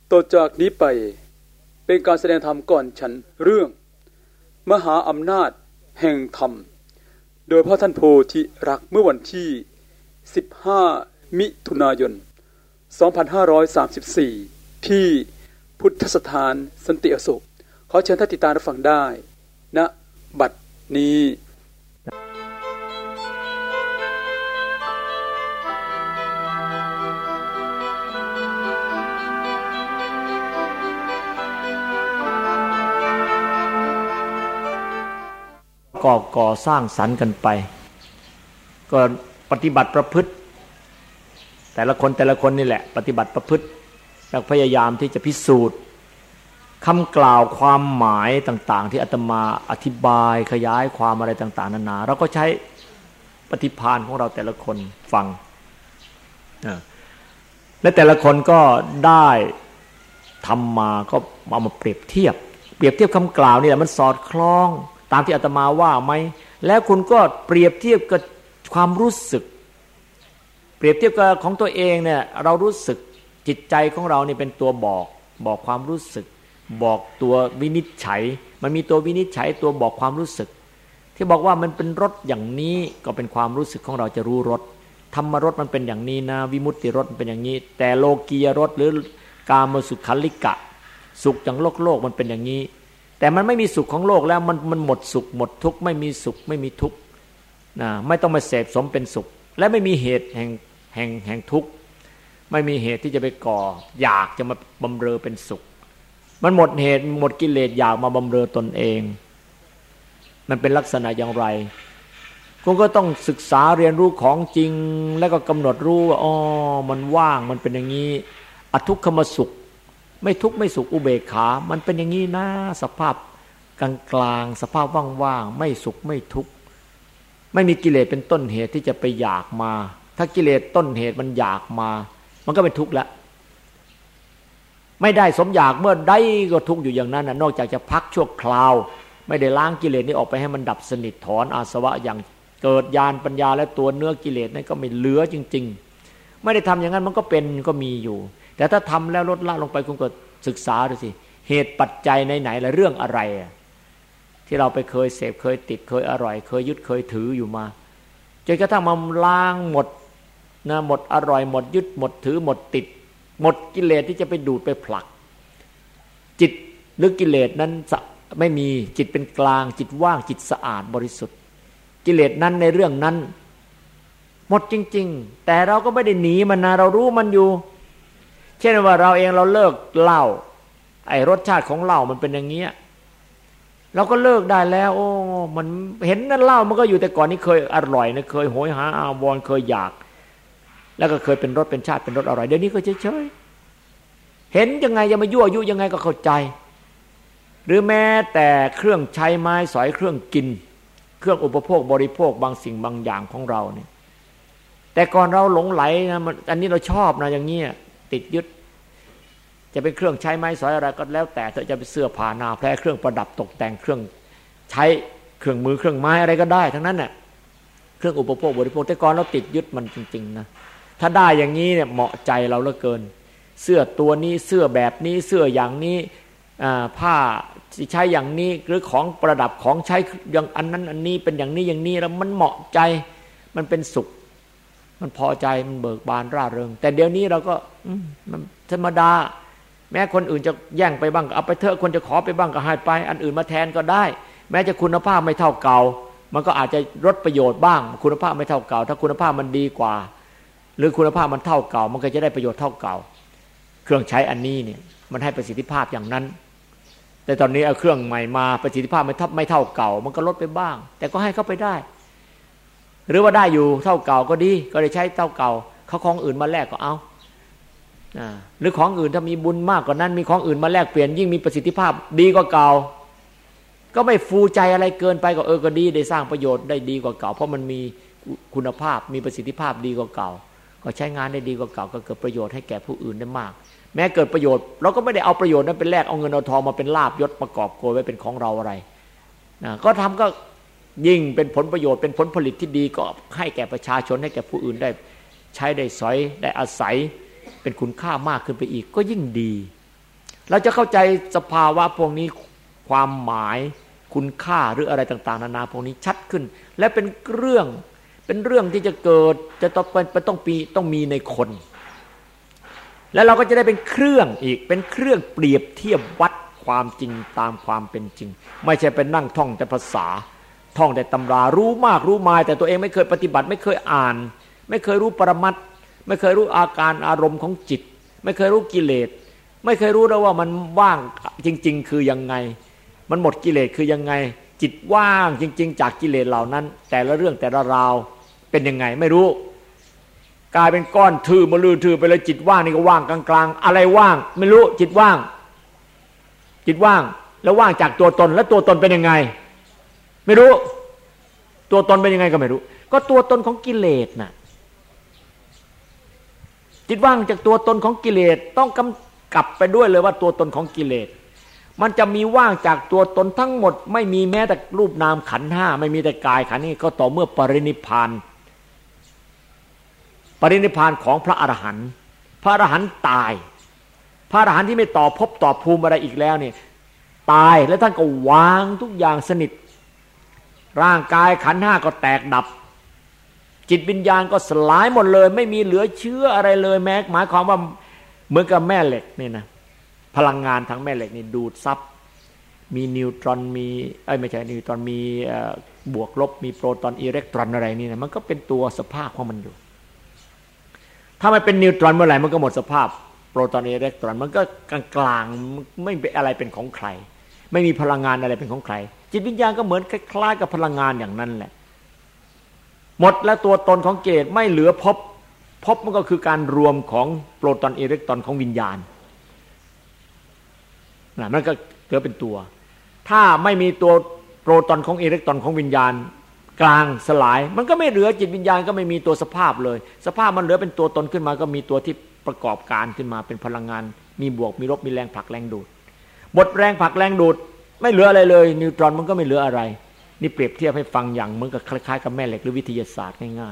ต่อจากนี้ไปเป็นการแสดงธรรมก่อนฉันเรื่องมหาอำนาจแห่งธรรมโดยพระท่านโพธิรักเมื่อวันที่15มิถุนายน2534ที่พุทธสถานสันติอโศกขอเชิญท่านติดตามรับฟังได้ณบัดนี้ก่อสร้างสรรค์กันไปก็ปฏิบัติประพฤติแต่ละคนนี่แหละปฏิบัติประพฤติแล้วพยายามที่จะพิสูจน์คำกล่าวความหมายต่างๆที่อาตมาอธิบายขยายความอะไรต่างๆนานาเราก็ใช้ปฏิภาณของเราแต่ละคนฟังและแต่ละคนก็ได้ทำมาก็เอามาเปรียบเทียบคำกล่าวนี่แหละมันสอดคล้องตามที่อาตมาว่าไหมแล้วคุณก็เปรียบเทียบกับความรู้สึกเปรียบเทียบกับของตัวเองเนี่ยเรารู้สึกจิตใจของเรานี่เป็นตัวบอกความรู้สึกบอกตัววินิจฉัยมันมีตัววินิจฉัยตัวบอกความรู้สึกที่บอกว่ามันเป็นรสอย่างนี้ก็เป็นความรู้สึกของเราจะรู้รสธรรมรสมันเป็นอย่างนี้นะวิมุตติรสมันเป็นอย่างนี้แต่โลกียรสหรือกามสุขัลลิกะสุขอย่างโลกมันเป็นอย่างนี้แต่มันไม่มีสุขของโลกแล้วมันหมดสุขหมดทุกข์ไม่มีสุขไม่มีทุกข์นะไม่ต้องมาเสพสมเป็นสุขและไม่มีเหตุแห่งทุกข์ไม่มีเหตุที่จะไปก่ออยากจะมาบำเรอเป็นสุขมันหมดเหตุหมดกิเลสอยากมาบำเรอตนเองมันเป็นลักษณะอย่างไรคุณก็ต้องศึกษาเรียนรู้ของจริงแล้วก็กำหนดรู้ว่าอ๋อมันว่างมันเป็นอย่างนี้อทุกขมสุขไม่ทุกข์ไม่สุขอุเบกขามันเป็นอย่างนี้นะสภาพกลางสภาพว่างๆไม่สุขไม่ทุกข์ไม่มีกิเลสเป็นต้นเหตุที่จะไปอยากมาถ้ากิเลสต้นเหตุมันอยากมามันก็เป็นทุกข์แล้วไม่ได้สมอยากเมื่อใดก็ทุกข์อยู่อย่างนั้นนะนอกจากจะพักชั่วคราวไม่ได้ล้างกิเลสนี้ออกไปให้มันดับสนิทถอนอาสวะอย่างเกิดญาณปัญญาและตัวเนื้อกิเลสนั้นก็ไม่เหลือจริงๆไม่ได้ทำอย่างนั้นมันก็เป็นก็มีอยู่แต่ถ้าทำแล้วลดละลงไปคุณก็ศึกษาดูสิเหตุปัจจัยไหนๆและเรื่องอะไรที่เราไปเคยเสพเคยติดเคยอร่อยเคยยึดเคยถืออยู่มาจนกระทั่งมาล้างหมดนะหมดอร่อยหมดยึดหมดถือหมดติดหมดกิเลสที่จะไปดูดไปผลักจิตหรือกิเลสนั้นไม่มีจิตเป็นกลางจิตว่างจิตสะอาดบริสุทธิ์กิเลสนั้นในเรื่องนั้นหมดจริงๆแต่เราก็ไม่ได้หนีมันนะเรารู้มันอยู่เช่นว่าเราเองเราเลิกเหล้าไอ้รสชาติของเหล้ามันเป็นอย่างเงี้ยเราก็เลิกได้แล้วโอ้มันเห็นนั่นเหล้ามันก็อยู่แต่ก่อนนี้เคยอร่อยนะเคยโหยหาอาวรณ์เคยอยากแล้วก็เคยเป็นรสเป็นชาติเป็นรสอร่อยเดี๋ยวนี้ก็เฉยๆเห็นยังไงจะมายั่วยุยังไงก็เข้าใจหรือแม้แต่เครื่องใช้ไม้สอยเครื่องกินเครื่องอุปโภคบริโภคบางสิ่งบางอย่างของเราเนี่ยแต่ก่อนเราหลงไหลนะมันอันนี้เราชอบนะอย่างเงี้ยติดยึดจะเป็นเครื่องใช้ไม้สอยอะไรก็แล้วแต่เธอจะเป็นเสื้อผ้าหน้าแพรเครื่องประดับตกแต่งเครื่องใช้เครื่องมือเครื่องไม้อะไรก็ได้ทั้งนั้นน่ะเครื่องอุปโภคบริโภคแต่ก่อนเราติดยึดมันจริงๆนะถ้าได้อย่างนี้เนี่ยเหมาะใจเราเหลือเกินเสื้อตัวนี้เสื้อแบบนี้เสื้ออย่างนี้ผ้าที่ใช้อย่างนี้หรือของประดับของใช้อย่างอันนั้นอันนี้เป็นอย่างนี้อย่างนี้แล้วมันเหมาะใจมันเป็นสุขมันพอใจมันเบิกบานร่าเริงแต่เดี๋ยวนี้เราก็มันธรรมดาแม้คนอื่นจะแย่งไปบ้างก็เอาไปเถอะคนจะขอไปบ้างก็ให้ไปอันอื่นมาแทนก็ได้แม้จะคุณภาพไม่เท่าเก่ามันก็อาจจะลดประโยชน์บ้างคุณภาพไม่เท่าเก่าถ้าคุณภาพมันดีกว่าหรือคุณภาพมันเท่าเก่ามันก็จะได้ประโยชน์เท่าเก่าเครื่องใช้อันนี้เนี่ยมันให้ประสิทธิภาพอย่างนั้นแต่ตอนนี้เอาเครื่องใหม่มาประสิทธิภาพไม่เท่าเก่ามันก็ลดไปบ้างแต่ก็ให้เข้าไปได้หรือว่าได้อยู่เท่าเก่าก็ดีก็ได้ใช้เท่าเก่าเขาของอื่นมาแลกก็เอาหรือของอื่นถ้ามีบุญมากกว่านั้นมีของอื่นมาแลกเปลี่ยนยิ่งมีประสิทธิภาพดีกว่าเก่าก็ไม่ฟูใจอะไรเกินไปก็ก็ดีได้สร้างประโยชน์ได้ดีกว่าเก่าเพราะมันมีคุณภาพมีประสิทธิภาพดีกว่าเก่าก็ใช้งานได้ดีกว่าเก่าก็เกิดประโยชน์ให้แก่ผู้อื่นได้มากแม้เกิดประโยชน์เราก็ไม่ได้เอาประโยชน์นั้นเป็นแลกเอาเงินเอาทองมาเป็นลาภยศประกอบโกยไว้เป็นของเราอะไรก็ทำก็ยิ่งเป็นผลประโยชน์เป็นผลผลิตที่ดีก็ให้แก่ประชาชนให้แก่ผู้อื่นได้ใช้ได้สอยได้อาศัยเป็นคุณค่ามากขึ้นไปอีกก็ยิ่งดีเราจะเข้าใจสภาวะพวกนี้ความหมายคุณค่าหรืออะไรต่างๆนานาพวกนี้ชัดขึ้นและเป็นเรื่องที่จะเกิดจะต้องมีในคนแล้วเราก็จะได้เป็นเครื่องอีกเป็นเครื่องเปรียบเทียบวัดความจริงตามความเป็นจริงไม่ใช่เป็นนั่งท่องแต่ภาษาท่องแต่ตำรารู้มากรู้มายแต่ตัวเองไม่เคยปฏิบัติไม่เคยอ่านไม่เคยรู้ปรมัตถ์ไม่เคยรู้อาการอารมณ์ของจิตไม่เคยรู้กิเลสไม่เคยรู้ด้วยว่ามันว่างจริงๆคือยังไงมันหมดกิเลสคือยังไงจิตว่างจริงๆจากกิเลสเหล่านั้นแต่ละเรื่องแต่ละราวเป็นยังไงไม่รู้กลายเป็นก้อนทื่อมาลือทื่อไปเลยจิตว่างนี่ก็ว่างกลางๆอะไรว่างไม่รู้จิตว่างแล้วว่างจากตัวตนแล้วตัวตนเป็นยังไงไม่รู้ตัวตนเป็นยังไงก็ไม่รู้ก็ตัวตนของกิเลสน่ะจิตว่างจากตัวตนของกิเลสต้องกำกับไปด้วยเลยว่าตัวตนของกิเลสมันจะมีว่างจากตัวตนทั้งหมดไม่มีแม้แต่รูปนามขันธ์ห้าไม่มีแต่กายขันธ์นี้ก็ต่อเมื่อปรินิพพานของพระอรหันต์พระอรหันต์ตายพระอรหันต์ที่ไม่ต่อภพต่อภูมิอะไรอีกแล้วเนี่ยตายแล้วท่านก็วางทุกอย่างสนิทร่างกายขันธ์ห้าก็แตกดับจิตวิญญาณก็สลายหมดเลยไม่มีเหลือเชื้ออะไรเลยแม้หมายความว่าเหมือนกับแม่เหล็กนี่นะพลังงานทางแม่เหล็กนี่ดูดซับมีนิวตรอนมีไม่ใช่นิวตรอนมีบวกลบมีโปรตอนอิเล็กตรอนอะไรนี่นะมันก็เป็นตัวสภาพของมันอยู่ถ้ามันเป็นนิวตรอนเมื่อไหร่มันก็หมดสภาพโปรตอนอิเล็กตรอนมันก็กลางๆไม่เป็นอะไรเป็นของใครไม่มีพลังงานอะไรเป็นของใครจิตวิญญาณก็เหมือนคล้ายๆกับพลังงานอย่างนั้นแหละหมดแล้วตัวตนของเกตไม่เหลือภพมันก็คือการรวมของโปรตอนอิเล็กตรอนของวิญญาณนะมันก็เหลือเป็นตัวถ้าไม่มีตัวโปรตอนของอิเล็กตรอนของวิญญาณกลางสลายมันก็ไม่เหลือจิตวิญญาณก็ไม่มีตัวสภาพเลยสภาพมันเหลือเป็นตัวตนขึ้นมาก็มีตัวที่ประกอบการขึ้นมาเป็นพลังงานมีบวกมีลบมีแรงผลักแรงดูดหมดแรงผลักแรงดูดไม่เหลืออะไรเลยนิวตรอนมันก็ไม่เหลืออะไรนี่เปรียบเทียบให้ฟังอย่างเหมือนกับคล้ายๆกับแม่เหล็กหรือวิทยาศาสตร์ง่าย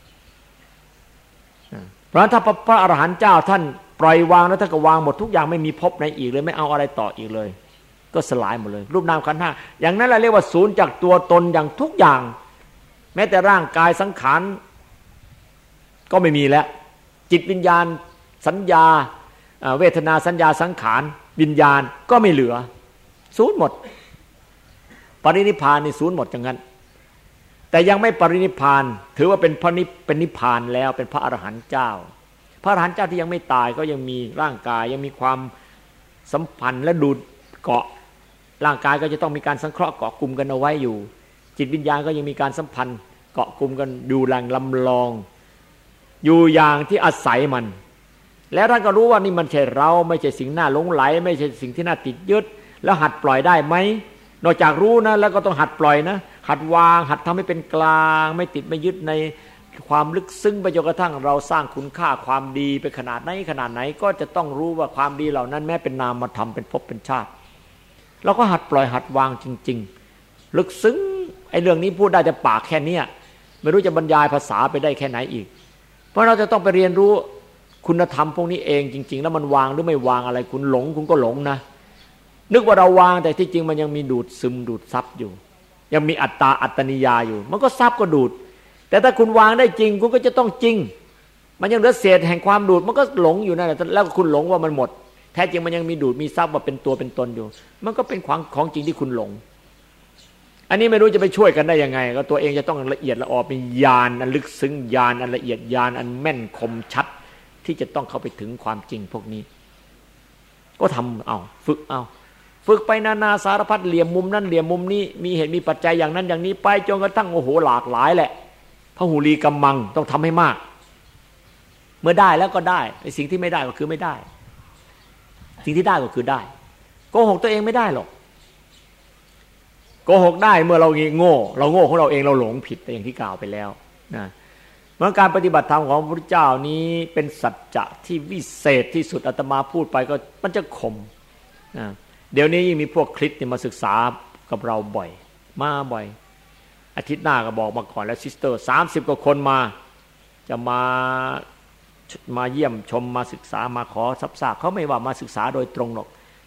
ๆเพราะถ้าพระอรหันต์เจ้าท่านปล่อยวางแล้วท่านก็วางหมดทุกอย่างไม่มีภพไหนอีกเลยไม่เอาอะไรต่ออีกเลยก็สลายหมดเลยรูปนามขันธ์ห้าอย่างนั้นเราเรียกว่าศูนย์จากตัวตนอย่างทุกอย่างแม้แต่ร่างกายสังขารก็ไม่มีแล้วจิตวิญญาณสัญญาเวทนาสัญญาสังขารวิญญาณก็ไม่เหลือศูนย์หมดปรินิพพานนี่ศูนย์หมดอย่างนั้นแต่ยังไม่ปรินิพพานถือว่าเป็นนิพพานแล้วเป็นพระอรหันต์เจ้าพระอรหันต์เจ้าที่ยังไม่ตายก็ยังมีร่างกายยังมีความสัมพันธ์และดูดเกาะร่างกายก็จะต้องมีการสังเคราะห์เกาะกลุ่มกันเอาไว้อยู่จิตวิญญาณก็ยังมีการสัมพันธ์เกาะกลุ่มกันอยู่แหล่งลำลองอยู่อย่างที่อาศัยมันแล้วท่านก็รู้ว่านี่มันใช่เราไม่ใช่สิ่งน่าหลงไหลไม่ใช่สิ่งที่น่าติดยึดแล้วหัดปล่อยได้ไหมนอกจากรู้นะแล้วก็ต้องหัดปล่อยนะหัดวางหัดทำให้เป็นกลางไม่ติดไม่ยึดในความลึกซึ้งไปจนกระทั่งเราสร้างคุณค่าความดีไปขนาดไหนก็จะต้องรู้ว่าความดีเหล่านั้นแม้เป็นนามธรรมเป็นภพเป็นชาติเราก็หัดปล่อยหัดวางจริงๆลึกซึ้งไอ้เรื่องนี้พูดได้แต่ปากแค่นี้ไม่รู้จะบรรยายภาษาไปได้แค่ไหนอีกเพราะเราจะต้องไปเรียนรู้คุณธรรมพวกนี้เองจริงๆแล้วมันวางหรือไม่วางอะไรคุณหลงคุณก็หลงนะนึกว่าเราวางแต่ที่จริงมันยังมีดูดซึมดูดซับอยู่ยังมีอัตตาอัตตนิยาอยู่มันก็ซับก็ดูดแต่ถ้าคุณวางได้จริงคุณก็จะต้องจริงมันยังเหลือเศษแห่งความดูดมันก็หลงอยู่นั่นแหละแล้วคุณหลงว่ามันหมดแท้จริงมันยังมีดูดมีซับว่าเป็นตัวเป็นตนอยู่มันก็เป็นของจริงที่คุณหลงอันนี้ไม่รู้จะไปช่วยกันได้ยังไงก็ตัวเองจะต้องละเอียดละออเป็นญาณอันลึกซึ้งญาณอันละเอียดญาณอันแม่นคมชัดที่จะต้องเข้าไปถึงความจริงพวกนี้ก็ทำเอาฝึกไปนานาสารพัดเหลี่ยมมุมนั้นเหลี่ยมมุมนี้มีเหตุมีปัจจัยอย่างนั้นอย่างนี้ไปจนกระทั่งโอ้โหหลากหลายแหละพหุลีกัมมังต้องทำให้มากเมื่อได้แล้วก็ได้ไอ้สิ่งที่ไม่ได้ก็คือไม่ได้สิ่งที่ได้ก็คือได้โกหกตัวเองไม่ได้หรอกโกหกได้เมื่อเราโง่ของเราเองเราหลงผิดอย่างที่กล่าวไปแล้วนะเมื่อการปฏิบัติธรรมของพระพุทธเจ้านี้เป็นสัจจะที่วิเศษที่สุดอาตมาพูดไปก็มันจะคมนะเดี๋ยวนี้ยิ่งมีพวกคริสต์มาศึกษากับเราบ่อยอาทิตย์หน้าก็บอกมาก่อนแล้วซิสเตอร์30กว่าคนมาจะมาเยี่ยมชมมาศึกษามาขอทราบเขาไม่ว่ามาศึกษาโดยตรงหรอก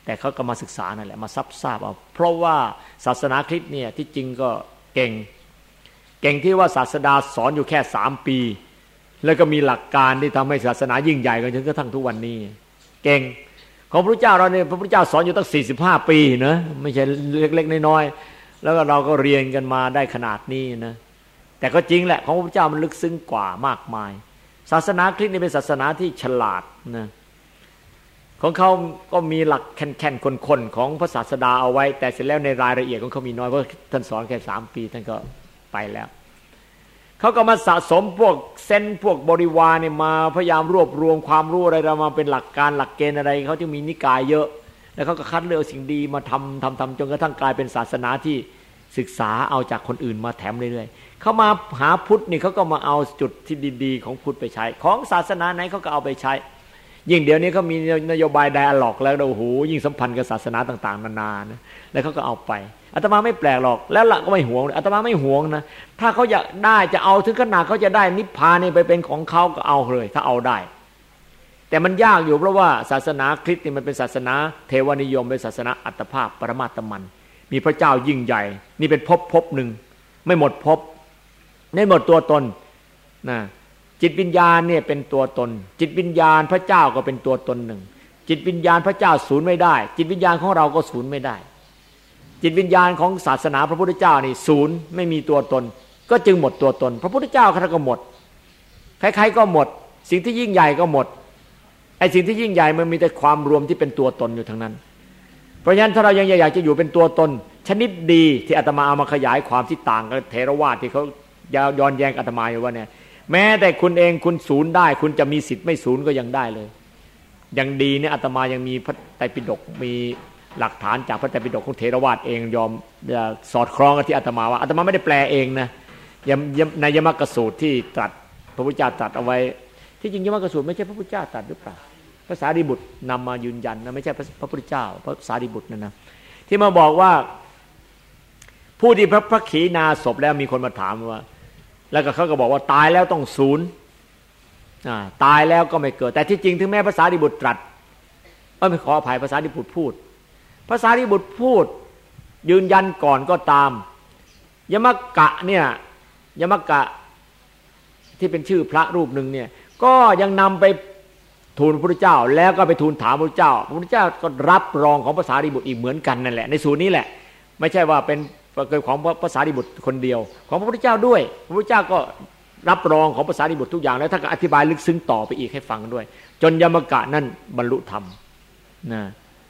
แต่เขาก็มาศึกษานั่นแหละมาซับทราบเอาเพราะว่าศาสนาคริสต์เนี่ยที่จริงก็เก่งที่ว่าศาสดาสอนอยู่แค่3 ปีแล้วก็มีหลักการที่ทำให้ศาสนายิ่งใหญ่กันจนกระทั่งทุกวันนี้เก่งของพระพุทธเจ้าเราเนี่ยพระพุทธเจ้าสอนอยู่ตั้ง45 ปีนะไม่ใช่เล็กๆน้อยๆแล้วก็เราก็เรียนกันมาได้ขนาดนี้นะแต่ก็จริงแหละของพระพุทธเจ้ามันลึกซึ้งกว่ามากมายศาสนาคริสต์นี่เป็นศาสนาที่ฉลาดนะของเขาก็มีหลักแค่นๆคนๆของพระศาสดาเอาไว้แต่เสร็จแล้วในรายละเอียดของเขามีน้อยเพราะท่านสอนแค่3 ปีท่านก็ไปแล้วเขาก็มาสะสมพวกเซนพวกบริวารเนี่ยมาพยายามรวบรวมความรู้อะไรเรามาเป็นหลักการหลักเกณฑ์อะไรเขาจึงมีนิกายเยอะแล้วเขาก็คัดเลือกสิ่งดีมาทำจนกระทั่งกลายเป็นศาสนาที่ศึกษาเอาจากคนอื่นมาแถมเรื่อยๆเขามาหาพุทธนี่เขาก็มาเอาจุดที่ดีๆของพุทธไปใช้ของศาสนาไหนเขาก็เอาไปใช้ยิ่งเดี๋ยวนี้เขามีนโยบายไดอะล็อกแล้วโอ้โหยิ่งสัมพันธ์กับศาสนาต่างๆนานานะแล้วเขาก็เอาไปอาตมาไม่แปลกหรอกแล้วละก็ไม่หวงอาตมาไม่หวงนะถ้าเขาอยากได้จะเอาถึงขนาดเขาจะได้นิพพานนี่ไปเป็นของเขาก็เอาเลยถ้าเอาได้แต่มันยากอยู่เพราะว่าศาสนาคริสต์นี่มันเป็นศาสนาเทวนิยมเป็นศาสนาอัตภาพปรมาตมันมีพระเจ้ายิ่งใหญ่นี่เป็นภพหนึ่งไม่หมดภพไม่หมดตัวตนนะจิตวิญญาณเนี่ยเป็นตัวตนจิตวิญญาณพระเจ้าก็เป็นตัวตนหนึ่งจิตวิญญาณพระเจ้าสูญไม่ได้จิตวิญญาณของเราก็สูญไม่ได้จิตวิญญาณของศาสนาพระพุทธเจ้านี่ศูนย์ไม่มีตัวตนก็จึงหมดตัวตนพระพุทธเจ้าท่านก็หมดใครๆก็หมดสิ่งที่ยิ่งใหญ่ก็หมดไอ้สิ่งที่ยิ่งใหญ่มันมีแต่ความรวมที่เป็นตัวตนอยู่ทั้งนั้นเพราะฉะนั้นถ้าเรายังอยากจะอยู่เป็นตัวตนชนิดดีที่อาตมาเอามาขยายความที่ต่างกับเถรวาทที่เขาย้อนแย้งอาตมาอยู่ว่าเนี่ยแม้แต่คุณเองคุณศูนย์ได้คุณจะมีสิทธิ์ไม่ศูนย์ก็ยังได้เลยยังดีเนี่ยอาตมายังมีพระไตรปิฎกมีหลักฐานจากพระไตรปิฎกของเถรวาทเองยอมสอดคล้องกับที่อาตมาว่าอาตมาไม่ได้แปลเองนะในยมกสูตรที่ตรัสพระพุทธเจ้าตรัสเอาไว้ที่จริงยมกสูตรไม่ใช่พระพุทธเจ้าตรัสหรือเปล่าพระสารีบุตรนำมายืนยันนะไม่ใช่พระพุทธเจ้าพระสารีบุตรนะที่มาบอกว่าผู้ที่พระขีณาสพแล้วมีคนมาถามว่าแล้วก็เขาก็บอกว่าตายแล้วต้องศูนย์ตายแล้วก็ไม่เกิดแต่ที่จริงถึงแม้พระสารีบุตรตรัสไม่ขออภัยพระสารีบุตรพูดพระสารีบุตรพูดยืนยันก่อนก็ตามยมกะเนี่ยยมกะที่เป็นชื่อพระรูปหนึ่งเนี่ยก็ยังนำไปทูลพระพุทธเจ้าแล้วก็ไปทูลถามพระพุทธเจ้าพระพุทธเจ้าก็รับรองของพระสารีบุตรอีกเหมือนกันนั่นแหละในสูตรนี้แหละไม่ใช่ว่าเป็นของพระสารีบุตรคนเดียวของพระพุทธเจ้าด้วยพระพุทธเจ้าก็รับรองของพระสารีบุตรทุกอย่างแล้วท่านก็อธิบายลึกซึ้งต่อไปอีกให้ฟังด้วยจนยมกะนั่นบรรลุธรรมนะ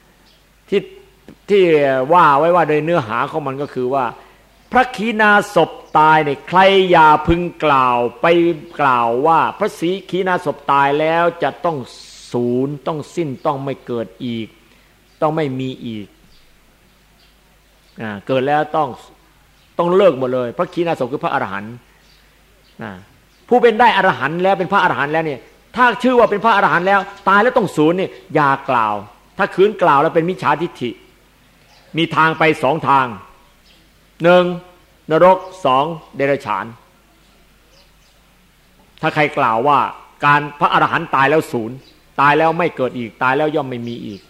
ที่ว่าไว้ว่าโดยเนื้อหาของมันก็คือว่าพระขีณาสพตายเนี่ยใครอย่าพึงกล่าวไปกล่าวว่าพระศรีขีณาสพตายแล้วจะต้องศูนย์ต้องสิ้นต้องไม่เกิดอีกต้องไม่มีอีกเกิดแล้วต้องเลิกหมดเลยพระขีณาสพคือพระอรหันต์ผู้เป็นได้อรหันต์แล้วเป็นพระอรหันต์แล้วเนี่ยถ้าชื่อว่าเป็นพระอรหันต์แล้วตายแล้วต้องศูนย์เนี่ยอย่ากล่าวถ้าคืนกล่าวแล้วเป็นมิจฉาทิฏฐิมีทางไป2 ทาง1นรก2เดรัจฉานถ้าใครกล่าวว่าการพระอรหันต์ตายแล้วศูนย์ตายแล้วไม่เกิดอีกตายแล้วย่อมไม่มีอีก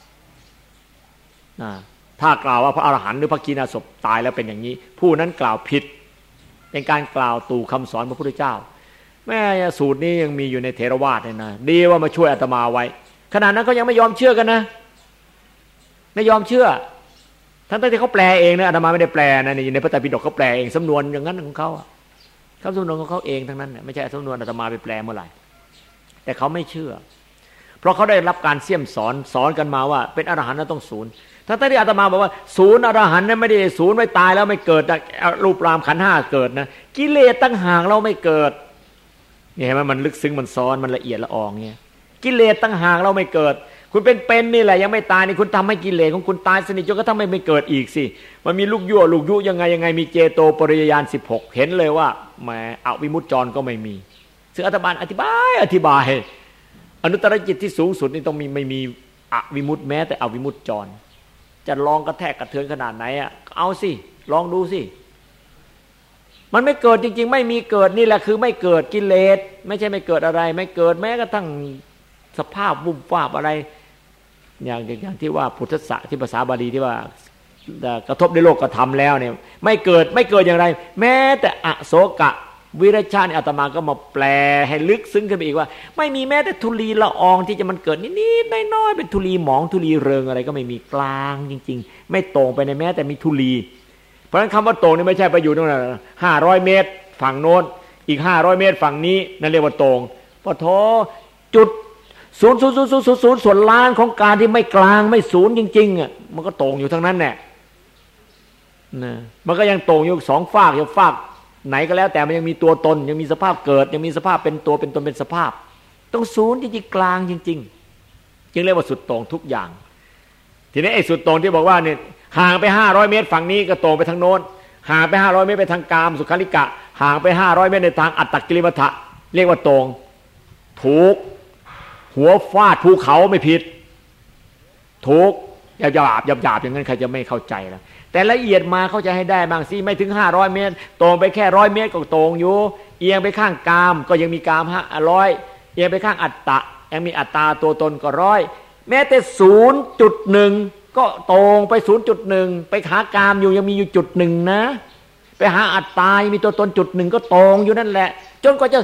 ถ้ากล่าวว่าพระอรหันต์หรือพระขีณาสพตายแล้วเป็นอย่างนี้ผู้นั้นกล่าวผิดเป็นการกล่าวตู่คำสอนพระพุทธเจ้าแม่สูตรนี้ยังมีอยู่ในเถรวาทเลยนะดีว่ามาช่วยอาตมาไว้ขณะนั้นเขายังไม่ยอมเชื่อกันนะไม่ยอมเชื่อทั้งที่เขาแปลเองนะอาตมาไม่ได้แปลนะในพระไตรปิฎกเขาแปลเองสำนวนอย่างนั้นของเขาสำนวนของเขาเองทั้งนั้นไม่ใช่สำนวนอาตมาไปแปลเมื่อไหร่แต่เขาไม่เชื่อเพราะเขาได้รับการเสี่ยมสอนกันมาว่าเป็นอรหันต์แล้วต้องศูนย์ทั้งที่อาตมาบอกว่าศูนย์อรหันต์นั้นไม่ได้ศูนย์ไม่ตายแล้วไม่เกิดรูปรามขันธ์5เกิดนะกิเลสตั้งห่างเราไม่เกิดนี่เห็นไหมมันลึกซึ้งมันซ้อนมันละเอียดละอองเนี่ยกิเลสตั้งห่างเราไม่เกิดคุณเป็นนี่แหละยังไม่ตายนี่คุณทำให้กิเลสของคุณตายสนิทจนกระทั่งไม่เกิดอีกสิมันมีลูกยุยังไงมีเจโตปริยญาณ16เห็นเลยว่าแหมอวิมุตติจรก็ไม่มีซึ่งอาตมาอธิบายอนุตตรจิตที่สูงสุดนี่ต้องไม่มีอวิมุตติแม้แต่อวิมุตติจรจะลองกระแทกกระเทือนขนาดไหนอ่ะเอาสิลองดูสิมันไม่เกิดจริงๆไม่มีเกิดนี่แหละคือไม่เกิดกิเลสไม่ใช่ไม่เกิดอะไรไม่เกิดแม้กระทั่งสภาพวุบวาบอะไรอย่างที่ว่าพุทธะที่ภาษาบาลีที่ว่ากระทบในโลกกระทำแล้วเนี่ยไม่เกิดอย่างไรแม้แต่อโศกะวิรชาติอาตมาก็มาแปลให้ลึกซึ้งขึ้นไปอีกว่าไม่มีแม้แต่ธุลีละอองที่จะมันเกิดนิดๆน้อยๆเป็นธุลีหมองธุลีเริงอะไรก็ไม่มีกลางจริงๆไม่ตรงไปในแม้แต่มีธุลีเพราะฉะนั้นคำว่าตรงนี่ไม่ใช่ไปอยู่ตรงนั้น500 เมตรฝั่งโน้นอีก500 เมตรฝั่งนี้นั่นเรียกว่าตรงปะโถจุด0.000ส่วนล้านของการที่ไม่กลางไม่ศูนย์จริงๆอ่ะมันก็ตรงอยู่ทั้งนั้นแหละนะมันก็ยังตรงอยู่2ฝากอยู่ฝากไหนก็แล้วแต่มันยังมีตัวตนยังมีสภาพเกิดยังมีสภาพเป็นตัวเป็นตนเป็นสภาพต้องศูนย์จริงๆกลางจริงๆจึงเรียกว่าสุดตรงทุกอย่างทีนี้ไอ้สุดตรงที่บอกว่าเนี่ยห่างไป500 เมตรฝั่งนี้ก็ตรงไปทางโน้นห่างไป500 เมตรไปทางกามสุขาริกะห่างไป500 เมตรในทางอัตตกิลมัฏฐะเรียกว่าตรงถูกหัวฟาดภูเขาไม่ผิดถูกหยาบอย่างนั้นใครจะไม่เข้าใจล่ะแต่ละเอียดมาเข้าใจให้ได้บางสิไม่ถึง500 เมตรตรงไปแค่100 เมตรก็ตรงอยู่เอียงไปข้างกามก็ยังมีกาม100เอียงไปข้างอัตตะยังมีอัตตาตัวตนก็100แม้แต่ 0.1 ก็ตรงไป 0.1 ไปหากามอยู่ยังมีอยู่จุด1นะไปหาอัตตามีตัวตนจุด1ก็ตรงอยู่นั่นแหละจนกว่าจะ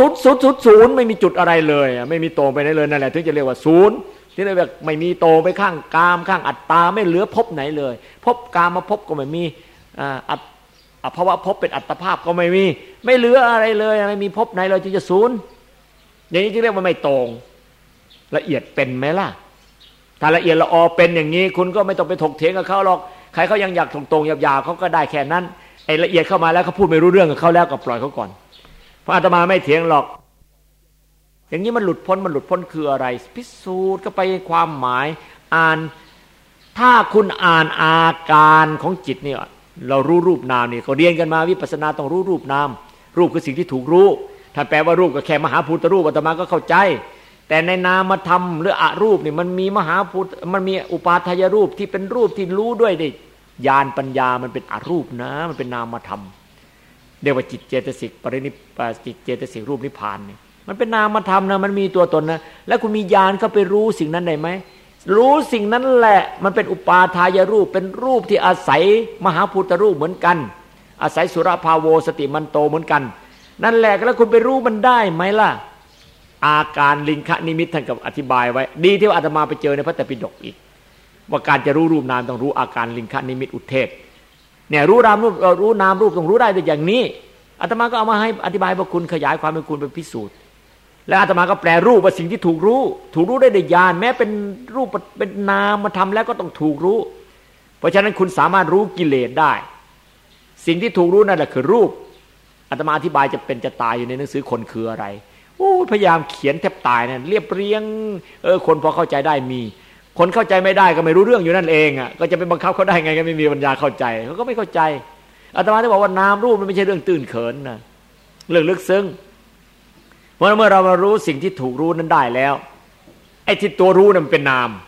0.000ไม่มีจุดอะไรเลยไม่มีตรงไปไหนเลยนั่นแหละถึงจะเรียกว่า0ที่เรียกว่าไม่มีโตไปข้างกามข้างอัตตาไม่เหลือภพไหนเลยภพกามมาภพก็ไม่มีอภวะภพเป็นอัตภาพก็ไม่มีไม่เหลืออะไรเลยไม่มีภพไหนเลยที่จะศูนย์อย่างนี้จึงเรียกว่าไม่ตรงละเอียดเป็นไหมล่ะถ้าละเอียดละออเป็นอย่างนี้คุณก็ไม่ต้องไปถกเถียงกับเขาหรอกใครเขายังอยากตรงๆหยาบๆเขาก็ได้แค่นั้นไอ้ละเอียดเข้ามาแล้วเขาพูดไม่รู้เรื่องกับเขาแล้วก็ปล่อยเขาก่อนเพราะอาตมาไม่เถียงหรอกอย่างนี้มันหลุดพ้นคืออะไรพิสูจน์ก็ไปความหมายอ่านถ้าคุณอ่านอาการของจิตเนี่ยเรารู้รูปนามนี่เขาเรียนกันมาวิปัสสนาต้องรู้รูปนามรูปคือสิ่งที่ถูกรู้ถ้าแปลว่ารูปก็แค่มหาภูตรูปอาตมาก็เข้าใจแต่ในนามธรรมหรืออรูปนี่มันมีมหาภูตมันมีอุปาทายรูปที่เป็นรูปที่รู้ด้วยได้ญาณปัญญามันเป็นอรูปนะมันเป็นนามธรรมเรียกว่าจิตเจตสิกปรินิพพานจิตเจตสิกรูปนิพพานนี่มันเป็นนามธรรมนะมันมีตัวตนนะแล้วคุณมีญาณเข้าไปรู้สิ่งนั้นได้ไหมรู้สิ่งนั้นแหละมันเป็นอุปาทายรูปเป็นรูปที่อาศัยมหาภูตรูปเหมือนกันอาศัยสุรภาโวสติมันโตเหมือนกันนั่นแหละแล้วคุณไปรู้มันได้ไหมล่ะอาการลิงคะนิมิตท่านกับอธิบายไว้ดีที่ว่าอาตมาไปเจอในพระไตรปิฎกอีกว่าการจะรู้รูปนามต้องรู้อาการลิงคะนิมิตอุเทศเนี่ยรู้นามรูปรู้นามรูปต้องรู้ได้ด้วยอย่างนี้อาตมาก็เอามาให้อธิบายว่าคุณขยายความเป็นคุณเป็นพิสูจน์แล้วอาตมาก็แปลรูปว่าสิ่งที่ถูกรู้ได้ด้วยญาณแม้เป็นรูปเป็นนามมาทำแล้วก็ต้องถูกรู้เพราะฉะนั้นคุณสามารถรู้กิเลสได้สิ่งที่ถูกรู้นั่นแหละคือรูปอาตมาอธิบายจะเป็นจะตายอยู่ในหนังสือคนคืออะไรโอ้พยายามเขียนแทบตายนั่นเรียบเรียงคนพอเข้าใจได้มีคนเข้าใจไม่ได้ก็ไม่รู้เรื่องอยู่นั่นเองอ่ะก็จะไปบังคับเขาได้ไงก็ไม่มีปัญญาเข้าใจเขาก็ไม่เข้าใจอาตมาจะบอกว่านามรูปมันไม่ใช่เรื่องตื่นเขินนะเรื่องลึกซึ้งเมื่อเรามารู้สิ่งที่ถูกรู้นั้นได้แล้วไอ้ที่ตัวรู้นั้นมันเป็นนาม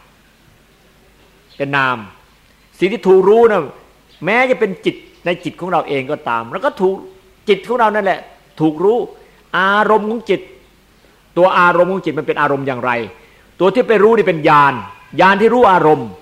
สิ่งที่ถูกรู้นั้นแม้จะเป็นจิตในจิตของเราเองก็ตามแล้วก็ถูกจิตของเรานั่นแหละถูกรู้อารมณ์ของจิตตัวอารมณ์ของจิตมันเป็นอารมณ์อย่างไรตัวที่ไปรู้นี่เป็นญาณที่รู้อารมณ์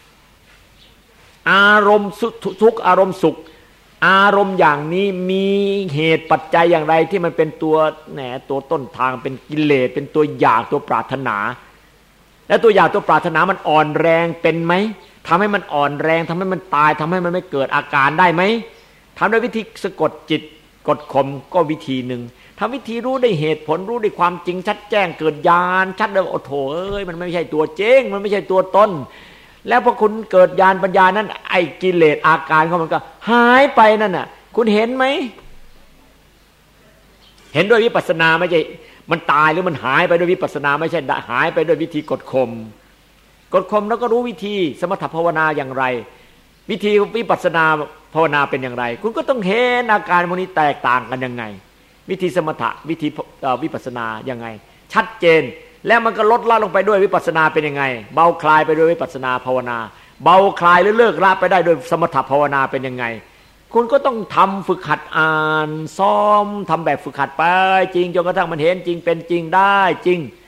ทุกอารมณ์สุขอารมณ์อย่างนี้มีเหตุปัจจัยอย่างไรที่มันเป็นตัวต้นทางเป็นกิเลสเป็นตัวอยากตัวปรารถนาและตัวอยากตัวปรารถนามันอ่อนแรงเป็นไหมทำให้มันอ่อนแรงทำให้มันตายทำให้มันไม่เกิดอาการได้ไหมทำด้วยวิธีสะกดจิตกดข่มก็วิธีหนึ่งทำวิธีรู้ได้เหตุผลรู้ได้ความจริงชัดแจ้งเกิดญาณชัดเลยโอ้โถมันไม่ใช่ตัวเจ้งมันไม่ใช่ตัวตนแล้วพอคุณเกิดญาณปัญญานั้นไอ้กิเลสอาการของมันก็หายไปนั่นน่ะคุณเห็นไหมเห็นด้วยวิปัสสนาไม่ใช่มันตายหรือมันหายไปด้วยวิปัสสนาไม่ใช่หายไปด้วยวิธีกดข่มแล้วก็รู้วิธีสมถภาวนาอย่างไรวิธีวิปัสสนาภาวนาเป็นอย่างไรคุณก็ต้องเห็นอาการพวกนี้แตกต่างกันยังไงวิธีสมถะวิธีวิปัสสนายังไงชัดเจนแล้วมันก็ลดละลงไปด้วยวิปัสสนาเป็นยังไงเบาคลายไปด้วยวิปัสสนาภาวนาเบาคลายหรือเลิกละไปได้ด้วยสมถะภาวนาเป็นยังไงคุณก็ต้องทำฝึกหัดอ่านซ้อมทำแบบฝึกหัดไปจริงจนกระทั่งมันเห็นจริงเป็นจริงได้จริง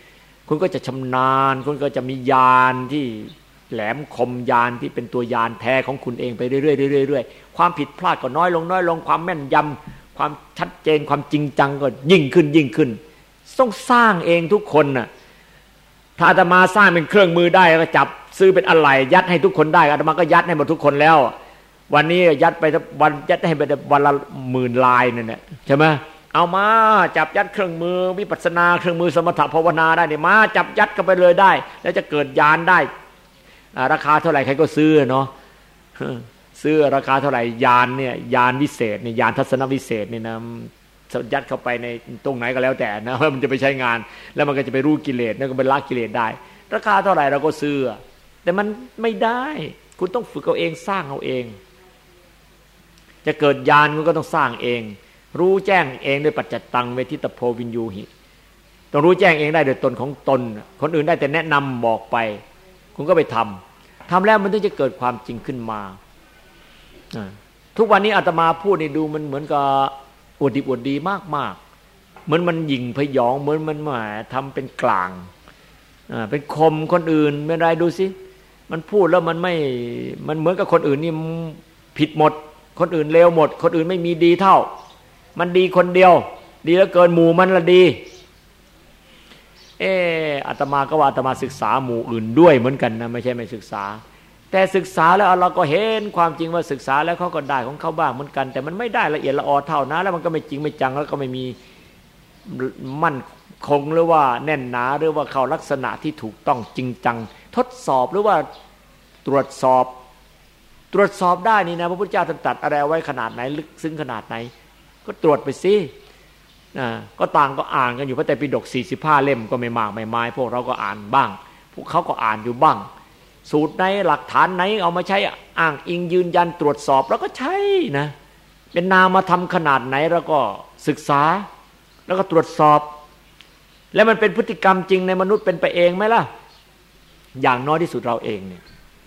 คุณก็จะชำนาญคุณก็จะมีญาณที่แหลมคมญาณที่เป็นตัวญาณแท้ของคุณเองไปเรื่อยๆเรื่อยๆความผิดพลาดก็น้อยลงความแม่นยำความชัดเจนความจริงจังก็ยิ่งขึ้นต้องสร้างเองทุกคนน่ะถ้าอาตมาสร้างเป็นเครื่องมือได้ก็จับซื้อเป็นอะไหล่ยัดให้ทุกคนได้อาตมาก็ยัดให้หมดทุกคนแล้ววันนี้ยัดไปวันยัดให้ไปวันละ10,000 ลายนั่นแหละใช่ไหมเอามาจับยัดเครื่องมือวิปัสสนาเครื่องมือสมถะภาวนาได้เนี่ยมาจับยัดกันไปเลยได้แล้วจะเกิดญาณได้ราคาเท่าไหร่ใครก็ซื้อเนาะซื้อราคาเท่าไหร่ญาณเนี่ยญาณวิเศษเนี่ยญาณทัศนวิเศษเนี่ยนะยัดเข้าไปในตรงไหนก็แล้วแต่นะว่ามันจะไปใช้งานแล้วมันก็จะไปรู้กิเลสแล้วก็ไปละกิเลสได้ราคาเท่าไหร่เราก็ซื้อแต่มันไม่ได้คุณต้องฝึกเอาเองสร้างเอาเองจะเกิดญาณคุณก็ต้องสร้างเองรู้แจ้งเองด้วยปัจจัตตังเวทิตโพวินยูหิต้องรู้แจ้งเองได้โดยตนของตนคนอื่นได้แต่แนะนำบอกไปคุณก็ไปทำแล้วมันถึงจะเกิดความจริงขึ้นมาทุกวันนี้อาตมาพูดนี่ดูมันเหมือนกับอวดดีอวดดีมากๆเหมือนมันหยิ่งพยองเหมือนมันแหมทำเป็นกลางเป็นคมคนอื่นเป็นไรดูสิมันพูดแล้วมันไม่มันเหมือนกับคนอื่นนี่ผิดหมดคนอื่นเลวหมดคนอื่นไม่มีดีเท่ามันดีคนเดียวดีแล้วเกินหมู่มันละดีอาตมาก็ว่าอาตมาศึกษาหมู่อื่นด้วยเหมือนกันนะไม่ใช่ไม่ศึกษาแต่ศึกษาแล้วเราก็เห็นความจริงว่าศึกษาแล้วเขาก็ได้ของเขาบ้างเหมือนกันแต่มันไม่ได้ละเอียดละออเท่านะแล้วมันก็ไม่จริงไม่จังแล้วก็ไม่มีมั่นคงหรือว่าแน่นหนาหรือว่าเข้าลักษณะที่ถูกต้องจริงจังทดสอบหรือว่าตรวจสอบได้นี่นะพระพุทธเจ้าท่านตรัสอะไรไว้ขนาดไหนลึกซึ้งขนาดไหนก็ตรวจไปสิก็ต่างก็อ่านกันอยู่พระไตรปิฎก45 เล่มก็ไม่มากไม่มายพวกเราก็อ่านบ้างพวกเขาก็อ่านอยู่บ้างสูตรไหนหลักฐานไหนเอามาใช้อ้างอิงยืนยันตรวจสอบแล้วก็ใช่นะเป็นนามธรรมขนาดไหนแล้วก็ศึกษาแล้วก็ตรวจสอบแล้วมันเป็นพฤติกรรมจริงในมนุษย์เป็นไปเองไหมล่ะอย่างน้อยที่สุดเราเองเนี่ย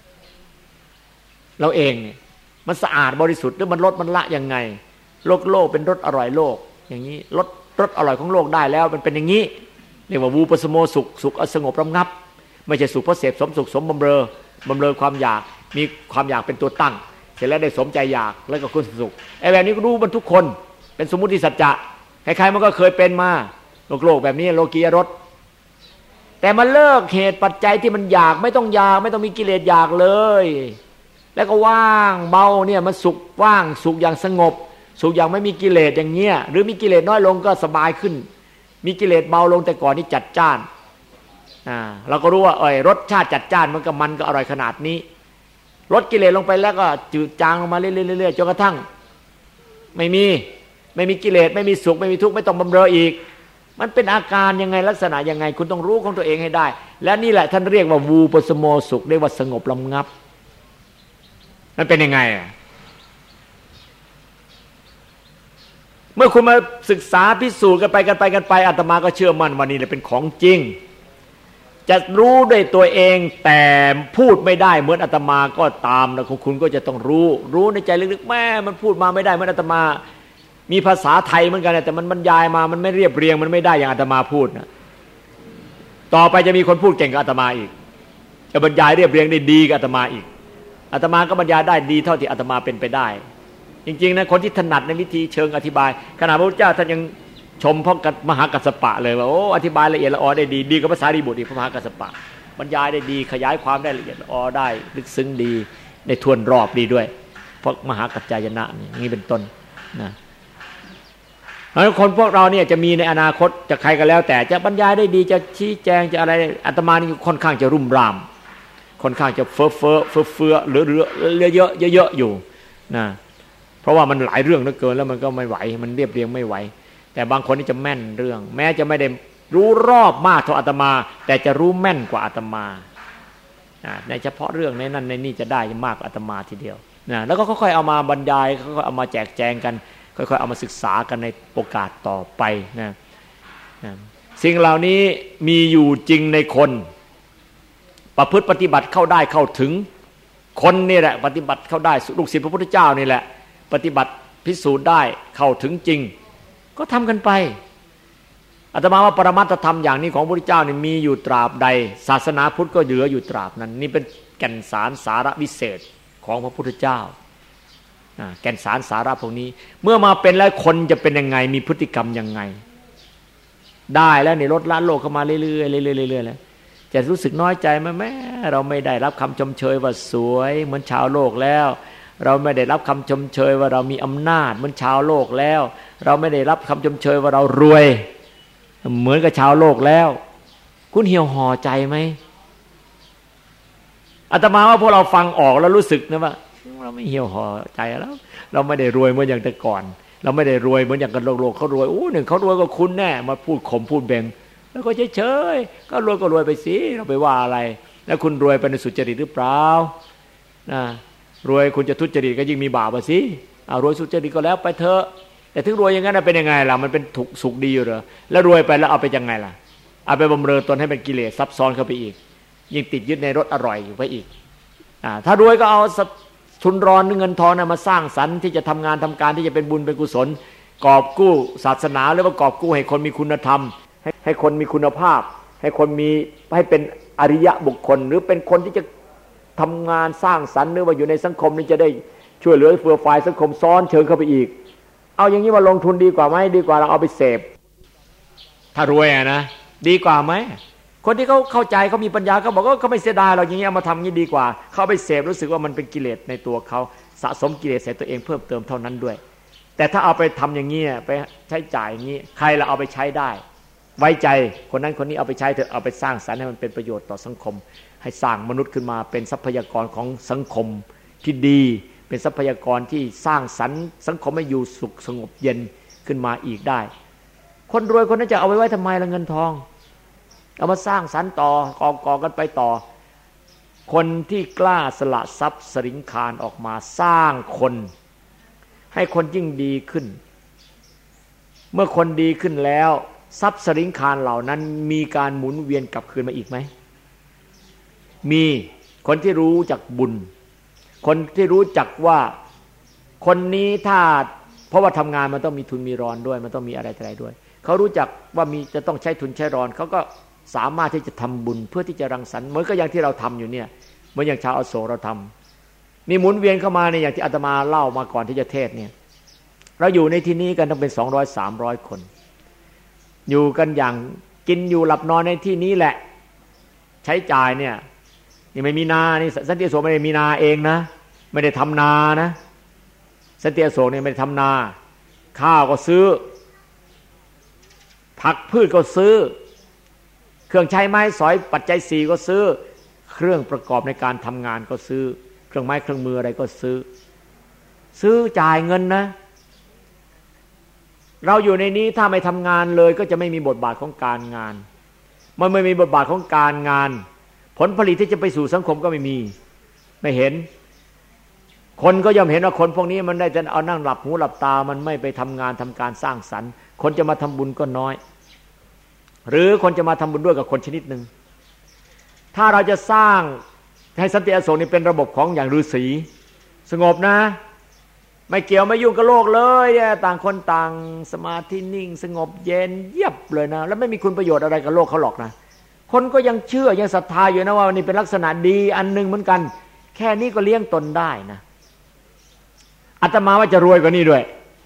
มันสะอาดบริสุทธิ์หรือมันลดมันละยังไงโลกเป็นรสอร่อยโลกอย่างนี้รสอร่อยของโลกได้แล้วมันเป็นอย่างนี้เรียกว่าวูปสโมสุขสงบระงับไม่ใช่สุขเพราะเสพสมสุขสมบำเรอความอยากมีความอยากเป็นตัวตั้งเสร็จแล้วได้สมใจอยากแล้วก็คุณสุขไอ้แบบนี้ก็รู้มันทุกคนเป็นสมมุติสัจจะใครๆมันก็เคยเป็นมาโลกแบบนี้โลกียรสแต่มันเลิกเหตุปัจจัยที่มันอยากไม่ต้องมีกิเลสอยากเลยแล้วก็ว่างเบาเนี่ยมันสุขว่างสุขอย่างสงบสุขอย่างไม่มีกิเลสอย่างเงี้ยหรือมีกิเลสน้อยลงก็สบายขึ้นมีกิเลสเบาลงแต่ก่อนนี่จัดจ้านเราก็รู้ว่ารสชาติจัดจ้านมันก็อร่อยขนาดนี้ลดกิเลสลงไปแล้วก็จืดจางลงมาเรื่อยๆจนกระทั่งไม่มีกิเลสไม่มีสุขไม่มีทุกข์ไม่ต้องบำเรออีกมันเป็นอาการยังไงลักษณะยังไงคุณต้องรู้ของตัวเองให้ได้และนี่แหละท่านเรียกว่าวูปสโมสุขเรียกว่าสงบระงับมันเป็นยังไงเมื่อคุณมาศึกษาพิสูจน์กันไปอาตมาก็เชื่อมั่นว่านี่แหละเป็นของจริงจะรู้ด้วยตัวเองแต่พูดไม่ได้เหมือนอาตมาก็ตามนะคุณก็จะต้องรู้ในใจลึกๆแม่มันพูดมาไม่ได้เหมือนอาตมามีภาษาไทยเหมือนกันแต่มันบรรยายมามันไม่เรียบเรียงมันไม่ได้อย่างอาตมาพูดนะต่อไปจะมีคนพูดเก่งกว่าอาตมาอีกจะบรรยายเรียบเรียงได้ดีกว่าอาตมาอีกอาตมาก็บรรยายได้ดีเท่าที่อาตมาเป็นไปได้จริงๆนะคนที่ถนัดในวิธีเชิงอธิบายขณะพระพุทธเจ้าท่านยังชมพระมหากัสสปะเลยว่าโอ้อธิบายละเอียดละออได้ดีกว่าภาษารีบุตรอีกพระมหากัสสปะบรรยายได้ดีขยายความได้ละเอียดละออได้ลึกซึ้งดีในทวนรอบดีด้วยพระมหากัจจายนะนี่เป็นต้นนะเพราะคนพวกเราเนี่ยจะมีในอนาคตจะใครก็แล้วแต่จะบรรยายได้ดีจะชี้แจงจะอะไรอาตมานี่ค่อนข้างจะรุ่มร่ามค่อนข้างจะเฟ้อเหลือเยอะอยู่นะเพราะว่ามันหลายเรื่องเหลือเกินแล้วมันก็ไม่ไหวมันเรียบเรียงไม่ไหวแต่บางคนนี่จะแม่นเรื่องแม้จะไม่ได้รู้รอบมากเท่าอาตมาแต่จะรู้แม่นกว่าอาตมาในเฉพาะเรื่องในนั้นในนี่จะได้มากกว่าอาตมาทีเดียวนะแล้วก็ค่อยๆเอามาบรรยายค่อยๆเอามาแจกแจงกันค่อยๆเอามาศึกษากันในโอกาสต่อไปนะสิ่งเหล่านี้มีอยู่จริงในคนประพฤติปฏิบัติเข้าได้เข้าถึงคนนี่แหละปฏิบัติเข้าได้ลูกศิษย์พระพุทธเจ้านี่แหละปฏิบัติพิสูจน์ได้เข้าถึงจริงก็ทำกันไปอาตมาว่าปรมัตถธรรมอย่างนี้ของพระพุทธเจ้านี่มีอยู่ตราบใดศาสนาพุทธก็เหลืออยู่ตราบนั้นนี่เป็นแก่นสารสาระวิเศษของพระพุทธเจ้าแก่นสารสาระพวกนี้เมื่อมาเป็นแล้วคนจะเป็นยังไงมีพฤติกรรมยังไงได้แล้วนี่ลดละโลกเข้ามาเรื่อยๆเรื่อยๆแล้วจะรู้สึกน้อยใจไหมแม่เราไม่ได้รับคำชมเชยว่าสวยเหมือนชาวโลกแล้วเราไม่ได้รับคำชมเชยว่าเรามีอำนาจเหมือนชาวโลกแล้วเราไม่ได้รับคำชมเชยว่าเรารวยเหมือนกับชาวโลกแล้วคุณเหี่ยวห่อใจไหมอาตมาว่าพวกเราฟังออกแล้วรู้สึกนะว่าเราไม่เหี่ยวห่อใจแล้วเราไม่ได้รวยเหมือนอย่างแต่ก่อนเราไม่ได้รวยเหมือนอย่างกันโลกเขารวยหนึ่งเขารวยก็คุณแน่มาพูดข่มพูดเบ่งแล้วก็เฉยๆก็รวยก็รวยไปสิเราไปว่าอะไรแล้วคุณรวยไปในสุจริตหรือเปล่ารวยคุณจะทุจริตก็ยิ่งมีบาปสิรวยสุจริตก็แล้วไปเถอะแต่ถึงรวยอย่างนั้นเป็นยังไงล่ะมันเป็นถูกสุขดีอยู่เหรอแล้วรวยไปแล้วเอาไปยังไงล่ะเอาไปบำเรอตนให้เป็นกิเลสซับซ้อนเข้าไปอีกยิ่งติดยึดในรสอร่อยอยู่ไปอีกถ้ารวยก็เอาทุนรอนเงินทองมาสร้างสรรค์ที่จะทำงานทำการที่จะเป็นบุญเป็นกุศลกอบกู้ศาสนาหรือว่ากอบกู้ให้คนมีคุณธรรมให้คนมีคุณภาพให้คนมีให้เป็นอริยะบุคคลหรือเป็นคนที่จะทำงานสร้างสรรค์หรือว่าอยู่ในสังคมนี้จะได้ช่วยเหลือเฟื่อฟายสังคมซ้อนเชิงเข้าไปอีกเอาอย่างนี้มาลงทุนดีกว่าไหมดีกว่าเราเอาไปเสพถ้ารวยนะดีกว่าไหมคนที่เขาเข้าใจเขามีปัญญาเขาบอกว่าเขาไม่เสียดายเราอย่างนี้เอามาทำงี้ดีกว่าเขาไปเสพรู้สึกว่ามันเป็นกิเลสในตัวเขาสะสมกิเลสใส่ตัวเองเพิ่มเติมเท่านั้นด้วยแต่ถ้าเอาไปทำอย่างนี้ไปใช้จ่ายอย่างนี้ใครเราเอาไปใช้ได้ไว้ใจคนนั้นคนนี้เอาไปใช้เถอะเอาไปสร้างสรรค์ให้มันเป็นประโยชน์ต่อสังคมให้สร้างมนุษย์ขึ้นมาเป็นทรัพยากรของสังคมที่ดีเป็นทรัพยากรที่สร้างสรรค์สังคมให้อยู่สุขสงบเย็นขึ้นมาอีกได้คนรวยคนนั้นจะเอาไว้ทำไมล่ะเงินทองเอามาสร้างสรรค์ต่อกอกันไปต่อคนที่กล้าสละทรัพย์สริงคารออกมาสร้างคนให้คนยิ่งดีขึ้นเมื่อคนดีขึ้นแล้วทรัพย์สริงคารเหล่านั้นมีการหมุนเวียนกลับคืนมาอีกไหมมีคนที่รู้จักบุญคนที่รู้จักว่าคนนี้ถ้าเพราะว่าทำงานมันต้องมีทุนมีรอนด้วยมันต้องมีอะไรด้วยเขารู้จักว่ามีจะต้องใช้ทุนใช้รอนเขาก็สามารถที่จะทำบุญเพื่อที่จะรังสรรค์เหมือนกับอย่างที่เราทำอยู่เนี่ยเหมือนอย่างชาวอโศกเราทำมีหมุนเวียนเข้ามาในอย่างที่อาตมาเล่ามาก่อนที่จะเทศเนี่ยเราอยู่ในที่นี้กันต้องเป็น200-300 คนอยู่กันอย่างกินอยู่หลับนอนในที่นี้แหละใช้จ่ายเนี่ยนี่ไม่มีนานี่สันติอโศกไม่ได้มีนาเองนะไม่ได้ทำนานะสันติอโศกเนี่ยไม่ได้ทำนาข้าวก็ซื้อผักพืชก็ซื้อเครื่องใช้ไม้สอยปัจจัย4ก็ซื้อเครื่องประกอบในการทำงานก็ซื้อเครื่องไม้เครื่องมืออะไรก็ซื้อจ่ายเงินนะเราอยู่ในนี้ถ้าไม่ทำงานเลยก็จะไม่มีบทบาทของการงานมันไม่มีบทบาทของการงานผลผลิตที่จะไปสู่สังคมก็ไม่เห็นคนก็ย่อมเห็นว่าคนพวกนี้มันได้แต่เอานั่งหลับหูหลับตามันไม่ไปทำงานทำการสร้างสรรค์คนจะมาทำบุญก็น้อยหรือคนจะมาทำบุญด้วยกับคนชนิดหนึ่งถ้าเราจะสร้างให้สันติอโศกนี่เป็นระบบของอย่างฤาษีสงบนะไม่เกี่ยวไม่ยุ่งกับโลกเลยต่างคนต่างสมาธินิ่งสงบเย็นเยียบเลยนะแล้วไม่มีคุณประโยชน์อะไรกับโลกเขาหรอกนะคนก็ยังเชื่อยังศรัทธาอยู่นะว่านี่เป็นลักษณะดีอันนึงเหมือนกันแค่นี้ก็เลี้ยงตนได้นะอาตมาว่าจะรวยกว่านี้ด้วย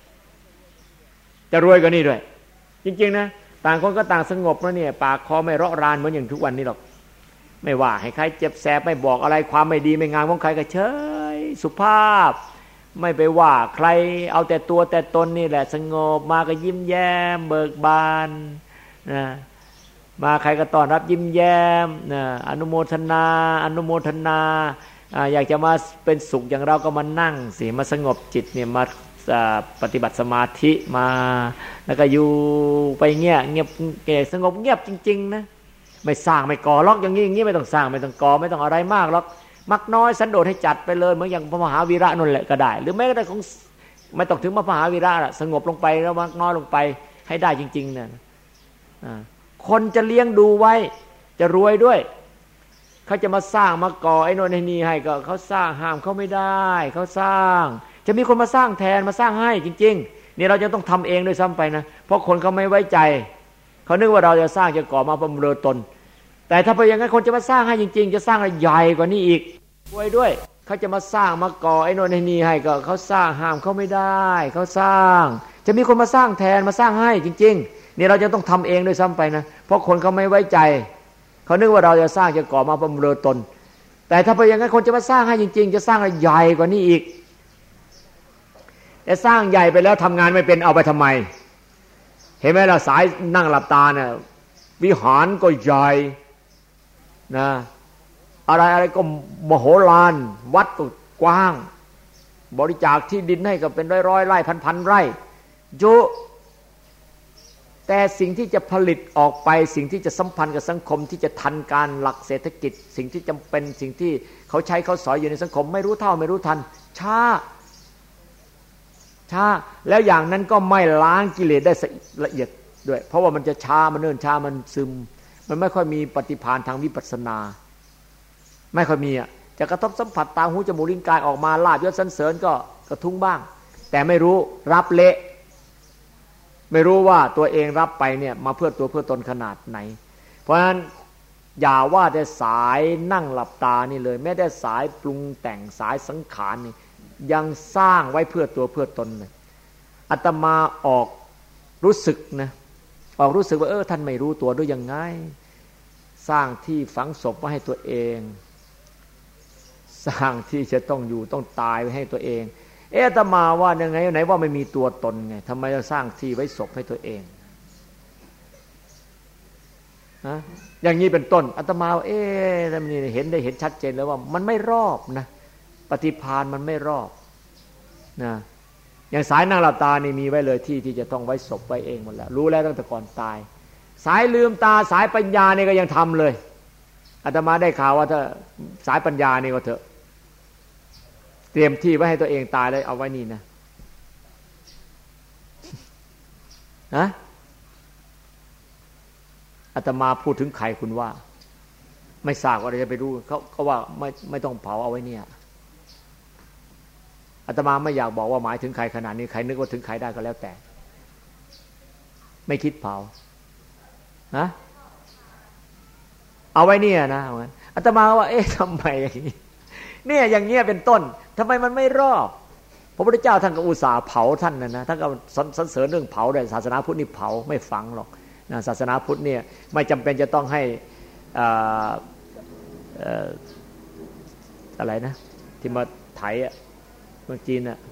จริงๆนะต่างคนก็ต่างสงบนะเนี่ยปากคอไม่เราะรานเหมือนอย่างทุกวันนี้หรอกไม่ว่าให้ใครเจ็บแสบไม่บอกอะไรความไม่ดีไม่งามของใครก็เฉยสุภาพไม่ไปว่าใครเอาแต่ตัวแต่ตนนี่แหละสงบมาก็ยิ้มแย้มเบิกบานนะมาใครก็ต้อนรับยิ้มแย้มนะอนุโมทนาอยากจะมาเป็นสุขอย่างเราก็มานั่งสิมาสงบจิตเนี่ยมาปฏิบัติสมาธิมาแล้วก็อยู่ไปเงียบสงบเงียบจริงๆนะไม่สร้างไม่ก่อล็อกอย่างนี้ไม่ต้องสร้างไม่ต้องก่อไม่ต้องอะไรมากหรอกมักน้อยสันโดษให้จัดไปเลยเหมือนอย่างพระมหาวีระนั่นแหละก็ได้หรือแม้แต่ของไม่ต้องถึงพระมหาวีระสงบลงไปแล้วมักน้อยลงไปให้ได้จริงๆเนี่ยคนจะเลี้ยงดูไว้จะรวยด้วยเขาจะมาสร้างมาก่อไอ้โน่นไอ้นี่ให้ก็เขาสร้างห้ามเขาไม่ได้เขาสร้างจะมีคนมาสร้างแทนมาสร้างให้จริงๆนี่เราจะต้องทำเองด้วยซ้ำไปนะเพราะคนเขาไม่ไว้ใจเขานึกว่าเราจะสร้างจะก่อมาบำเรอตนแต่ถ้าเป็นอย่างนั้นคนจะมาสร้างให้จริงๆจะสร้างอะไรใหญ่กว่านี้อีกด้วยเขาจะมาสร้างมาก่อไอ้โน่นไอ้นี่ให้ก็เขาสร้างห้ามเขาไม่ได้เขาสร้างจะมีคนมาสร้างแทนมาสร้างให้จริงๆนี่เราจะต้องทำเองด้วยซ้ำไปนะเพราะคนเขาไม่ไว้ใจเขานึกว่าเราจะสร้างจะก่อมาบำเรอตนแต่ถ้าเป็นอย่างนั้นคนจะมาสร้างให้จริงๆจะสร้างอะไรใหญ่กว่านี้อีกแต่สร้างใหญ่ไปแล้วทำงานไม่เป็นเอาไปทำไมเห็นไหมล่ะสายนั่งหลับตาเนี่ยวิหารก็ใหญ่นะอะไรก็มโหฬารวัดก็กว้างบริจาคที่ดินให้ก็เป็นร้อยไร่พันไร่เยอะแต่สิ่งที่จะผลิตออกไปสิ่งที่จะสัมพันธ์กับสังคมที่จะทันการหลักเศรษฐกิจสิ่งที่จำเป็นสิ่งที่เขาใช้เขาสอยอยู่ในสังคมไม่รู้เท่าไม่รู้ทันช้าแล้วอย่างนั้นก็ไม่ล้างกิเลสได้ละเอียดด้วยเพราะว่ามันจะช้ามันเนิ่นช้ามันซึมมันไม่ค่อยมีปฏิภาณทางวิปัสสนาไม่ค่อยมีอ่ะจะกระทบสัมผัสตาหูจมูกลิ้นกายออกมาลาภยศสรรเสริญก็กระทุ้งบ้างแต่ไม่รู้รับเละไม่รู้ว่าตัวเองรับไปเนี่ยมาเพื่อตัวเพื่อตนขนาดไหนเพราะฉะนั้นอย่าว่าแต่สายนั่งหลับตานี่เลยแม้แต่สายปรุงแต่งสายสังขารนี่ยังสร้างไว้เพื่อตัวเพื่อตนเลยอาตมาออกรู้สึกนะออกรู้สึกว่าท่านไม่รู้ตัวด้วยยังไงสร้างที่ฝังศพไว้ให้ตัวเองสร้างที่จะต้องอยู่ต้องตายไว้ให้ตัวเองอาตมาว่ายังไงไหนว่าไม่มีตัวตนไงทำไมจะสร้างที่ไว้ศพให้ตัวเองนะอย่างนี้เป็นต้นอาตมาแล้วนี่เห็นได้เห็นชัดเจนแล้วว่ามันไม่รอบนะปฏิภาณมันไม่รอบนะอย่างสายนั่งหลับตานี่มีไว้เลยที่จะต้องไว้ศพไว้เองหมดแล้วรู้แล้วตั้งแต่ก่อนตายสายลืมตาสายปัญญานี่ก็ยังทำเลยอาตมาได้ข่าวว่าถ้าสายปัญญานี่ก็เถอะเตรียมที่ไว้ให้ตัวเองตายเลยเอาไว้นี่นะอาตมาพูดถึงใครคุณว่าไม่ทราบว่าจะไปรู้เขาว่าไม่ต้องเผาเอาไว้เนี่ยอาตมาไม่อยากบอกว่าหมายถึงใครขนาดนี้ใครนึกว่าถึงใครได้ก็แล้วแต่ไม่คิดเผาเอาไว้เนี่ยนะอาตมาว่าทำไมอย่างนี้เนี่ยอย่างเงี้ยเป็นต้นทำไมมันไม่รอบพระพุทธเจ้าท่านก็อุตส่าห์เผาท่านนะท่านก็สรรเสริญเรื่องเผาเลยศาสนาพุทธนี่เผาไม่ฝังหรอกนะศาสนาพุทธเนี่ยไม่จำเป็นจะต้องให้อะไรนะที่มาไถเมืองจีนน่ะ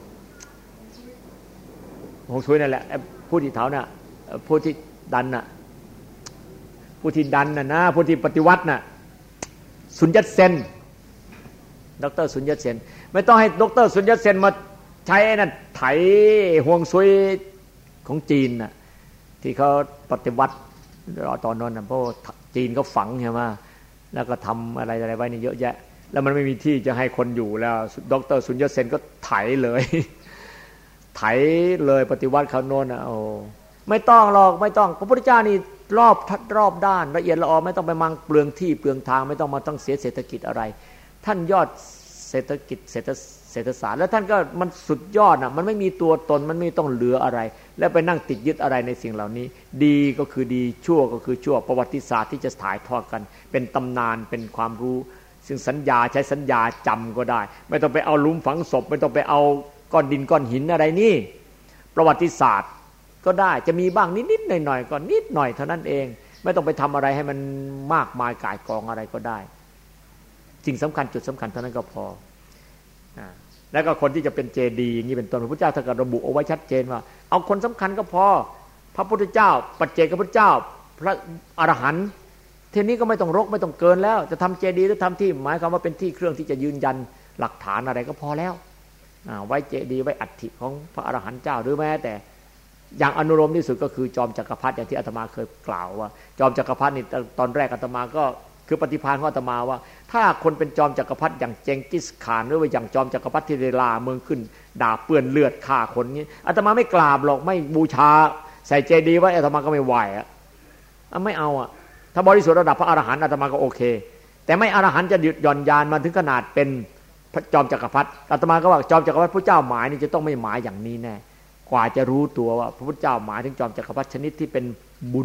ฮงซุยนั่นแหละผู้ที่เถาน่ะผู้ที่ดันน่ะผู้ที่ดันน่ะนะผู้ที่ปฏิวัติน่ะสุญญ์เซนดร.สุญญ์เซนไม่ต้องให้ดร.สุญญ์เซนมาใช้นั่นไถห่วงซุยของจีนน่ะที่เขาปฏิวัติตอนนั้นน่ะเพราะจีนเขาฝังใช่ไหมแล้วก็ทำอะไรไว้นี่เยอะแยะแล้วมันไม่มีที่จะให้คนอยู่แล้วดร.สุญญ์เซนก็ไถเลยไถเลยปฏิวัติเขาโน่นน่ะโอ้ไม่ต้องหรอกไม่ต้องพระพุทธเจ้านี่รอบด้านละเอียดละออไม่ต้องไปมังเปลืองที่เปลืองทางไม่ต้องมาต้องเสียเศรษฐกิจอะไรท่านยอดเศรษฐกิจเศรษฐศาสตร์แล้วท่านก็มันสุดยอดน่ะมันไม่มีตัวตนมันไม่ต้องเหลืออะไรแล้วไปนั่งติดยึดอะไรในสิ่งเหล่านี้ดีก็คือดีชั่วก็คือชั่วประวัติศาสตร์ที่จะถ่ายทอดกันเป็นตำนานเป็นความรู้ซึ่งสัญญาใช้สัญญาจำก็ได้ไม่ต้องไปเอาหลุมฝังศพไม่ต้องไปเอาก้อนดินก้อนหินอะไรนี่ประวัติศาสตร์ก็ได้จะมีบ้างนิดๆหน่อยๆก็นิดหน่อยเท่านั้นเองไม่ต้องไปทำอะไรให้มันมากมายก่ายกองอะไรก็ได้สิ่งสำคัญจุดสำคัญเท่านั้นก็พอแล้วก็คนที่จะเป็นเจดีย์อย่างนี้เป็นต้นพระพุทธเจ้าท่านก็ระบุเอาไว้ชัดเจนว่าเอาคนสำคัญก็พอพระพุทธเจ้าปัจเจกพุทธเจ้าพระอรหันต์ทีนี้ก็ไม่ต้องรกไม่ต้องเกินแล้วจะทำเจดีย์หรือทำที่หมายความว่าเป็นที่เครื่องที่จะยืนยันหลักฐานอะไรก็พอแล้วไว้เจดีย์ไว้อัฐิของพระอรหันต์เจ้าหรือแม้แต่อย่างอนุโลมที่สุดก็คือจอมจักรพรรดิอย่างที่อาตมาเคยกล่าวว่าจอมจักรพรรดินี่ตอนแรกอาตมาก็คือปฏิภาณของอาตมาว่าถ้าคนเป็นจอมจักรพรรดิอย่างเจงกิสข่านหรือว่าอย่างจอมจักรพรรดิที่เวลาเมืองขึ้นด่าเปื้อนเลือดฆ่าคนนี้อาตมาไม่กราบหรอกไม่บูชาใส่เจดีย์ไว้อาตมาก็ไม่ไหวไม่เอาถ้าบริสุทธิ์ระดับพระอรหันต์อาตมาก็โอเคแต่ไม่อรหันต์จะหย่อนยานมาถึงขนาดเป็นพระจอมจักรพรรดิอาตมาก็ว่าจอมจักรพรรดิพระเจ้าหมายนี่จะต้องไม่หมายอย่างนี้แน่กว่าจะรู้ตัวว่าพระพุทธเจ้าหมายถึงจอมจักรพรรดิชนิดที่เป็นบุญ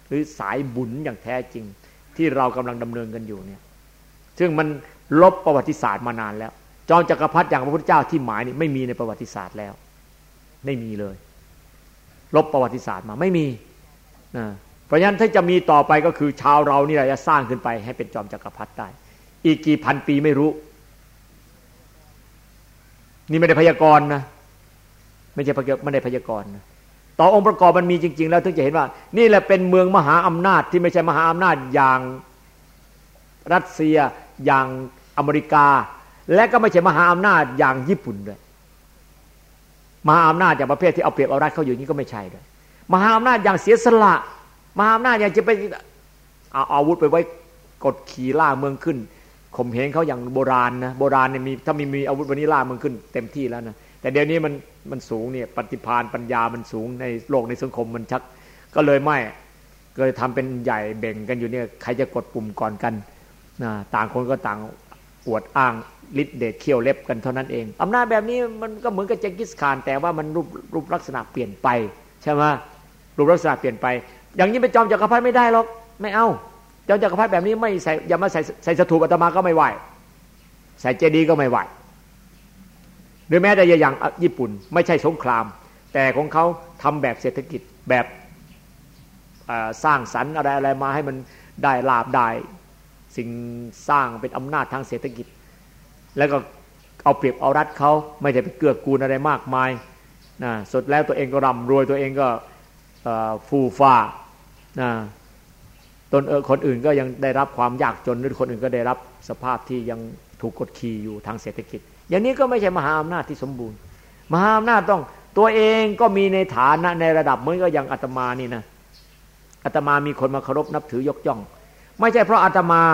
หรือสายบุญอย่างแท้จริงที่เรากำลังดำเนินกันอยู่เนี่ยซึ่งมันลบประวัติศาสตร์มานานแล้วจอมจักรพรรดิอย่างพระพุทธเจ้าที่หมายนี่ไม่มีในประวัติศาสตร์แล้วไม่มีเลยลบประวัติศาสตร์มาไม่มีนะเพราะฉะนั้นถ้าจะมีต่อไปก็คือชาวเรานี่แหละจะสร้างขึ้นไปให้เป็นจอมจักรพรรดิได้อีกกี่พันปีไม่รู้นี่ไม่ได้พยากรณ์นะไม่ได้พยากรณ์นะต่อองค์ประกอบมันมีจริงๆแล้วถึงจะเห็นว่านี่แหละเป็นเมืองมหาอำนาจที่ไม่ใช่มหาอำนาจอย่างรัสเซียอย่างอเมริกาและก็ไม่ใช่มหาอำนาจอย่างญี่ปุ่นด้วยมหาอำนาจอย่างประเภทที่เอาเปรียบเอารัดเขาอยู่นี่ก็ไม่ใช่ด้วยมหาอำนาจอย่างเสียสละมหาอำนาจอย่างจะไปเอาอาวุธไปไว้กดขี่ล่าเมืองขึ้นข่มเหงเขาอย่างโบราณนะโบราณเนี่ยมีถ้ามีอาวุธวันนี้ล่าเมืองขึ้นเต็มที่แล้วนะแต่เดี๋ยวนี้มันสูงเนี่ยปฏิภาณปัญญามันสูงในโลกในสังคมมันชักก็เลยไม่ก็เลยทำเป็นใหญ่เบ่งกันอยู่เนี่ยใครจะกดปุ่มก่อนกันนะต่างคนก็ต่างอวดอ้างฤทธิ์เดชเขี้ยวเล็บกันเท่านั้นเองอำนาจแบบนี้มันก็เหมือนกับเจงกิสข่านแต่ว่ามันรูปลักษณะเปลี่ยนไปใช่ไหมรูปลักษณะเปลี่ยนไปอย่างนี้เป็นจอมจักรพรรดิไม่ได้หรอกไม่เอาจอมจักรพรรดิแบบนี้ไม่ใส่อย่ามาใส่สถูปอาตมาก็ไม่ไหวใส่เจดีย์ก็ไม่ไหวหรือแม้แต่อย่างญี่ปุ่นไม่ใช่สงครามแต่ของเขาทำแบบเศรษฐกิจแบบสร้างสรรค์อะไรมาให้มันได้ลาภได้สิ่งสร้างเป็นอำนาจทางเศรษฐกิจแล้วก็เอาเปรียบเอารัดเขาไม่ได้ไปเกื้อกูลอะไรมากมายนะสุดแล้วตัวเองก็ร่ำรวยตัวเองก็ฟูฟ้านะคนอื่นก็ยังได้รับความยากจนหรือคนอื่นก็ได้รับสภาพที่ยังถูกกดขี่อยู่ทางเศรษฐกิจอย่างนี้ก็ไม่ใช่มหาอำนาจที่สมบูรณ์มหาอำนาจต้องตัวเองก็มีในฐานะในระดับเหมือนก็อย่างอาตมานี่นะอาตมามีคนมาเคารพนับถือยกย่องไม่ใช่เพราะอาตมา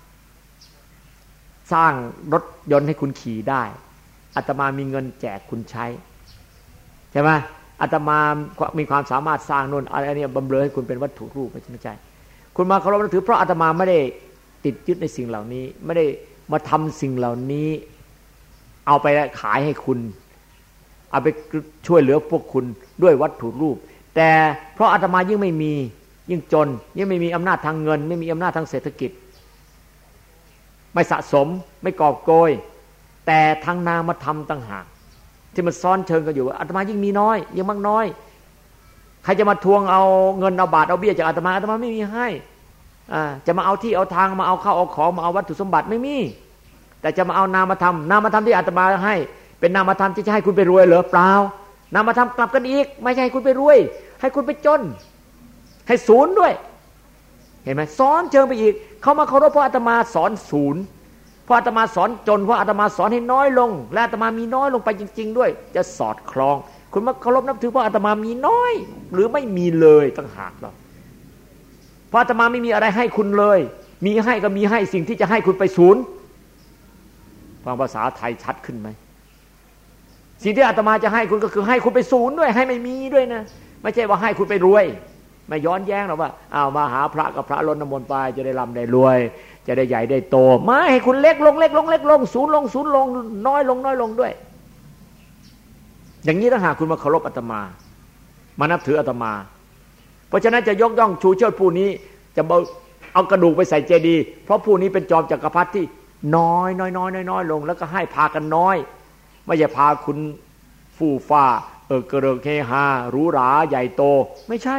สร้างรถยนต์ให้คุณขี่ได้อาตมามีเงินแจกคุณใช้ใช่ไหมอาตมามีความสามารถสร้างโน่นอะไรเนี่ยบำเรอให้คุณเป็นวัตถุรูปไม่ใช่คุณมาเคารพนับถือเพราะอาตมาไม่ได้ติดยึดในสิ่งเหล่านี้ไม่ได้มาทำสิ่งเหล่านี้เอาไปขายให้คุณเอาไปช่วยเหลือพวกคุณด้วยวัตถุรูปแต่เพราะอาตมายิ่งไม่มียิ่งจนยิ่งไม่มีอำนาจทางเงินไม่มีอำนาจทางเศรษฐกิจไม่สะสมไม่กอบโกยแต่ทางนามธรรมต่างหากที่มันซ้อนเชิงกันอยู่อาตมายิ่งมีน้อยยิ่งมากน้อยใครจะมาทวงเอาเงินเอาบาทเอาเบี้ยจากอาตมาไม่มีให้จะมาเอาที่เอาทางมาเอาข้าวเอาของมาเอาวัตถุสมบัติไม่มีแต่จะมาเอานามธรรมที่อาตมาให้เป็นนามธรรมที่จะให้คุณไปรวยเหรอเปล่านามธรรมกลับกันอีกไม่ใช่ให้คุณไปรวยให้คุณไปจนให้ศูนย์ด้วยเห็นไหมซ้อนเชิงไปอีกเขามาเคารพเพราะอาตมาสอนศูนย์เพราะอาตมาสอนจนเพราะอาตมาสอนให้น้อยลงและอาตมามีน้อยลงไปจริงๆด้วยจะสอดคล้องคุณมาเคารพนับถือเพราะอาตมามีน้อยหรือไม่มีเลยต่างหากหรอกเพราะอาตมาไม่มีอะไรให้คุณเลยมีให้ก็มีให้สิ่งที่จะให้คุณไปศูนย์ฟังภาษาไทยชัดขึ้นไหมสิ่งที่อาตมาจะให้คุณก็คือให้คุณไปศูนย์ด้วยให้ไม่มีด้วยนะไม่ใช่ว่าให้คุณไปรวยไม่ย้อนแย้งหรอกว่าเอามาหาพระกับพระล้นน้ำมนต์ไปจะได้ร่ำได้รวยจะได้ใหญ่ได้โตไม่ให้คุณเล็กลงศูนย์ลงน้อยลงด้วยอย่างนี้ถ้าหากคุณมาเคารพอาตมานับถืออาตมาเพราะฉะนั้นจะยกย่องชูเชิดผู้นี้จะเอากระดูกไปใส่เจดีย์เพราะผู้นี้เป็นจอมจักรพรรดิที่น้อยลงแล้วก็ให้พากันน้อยไม่ใช่พาคุณฟู่ฟ้าเกริกเฮฮาหรูหราใหญ่โตไม่ใช่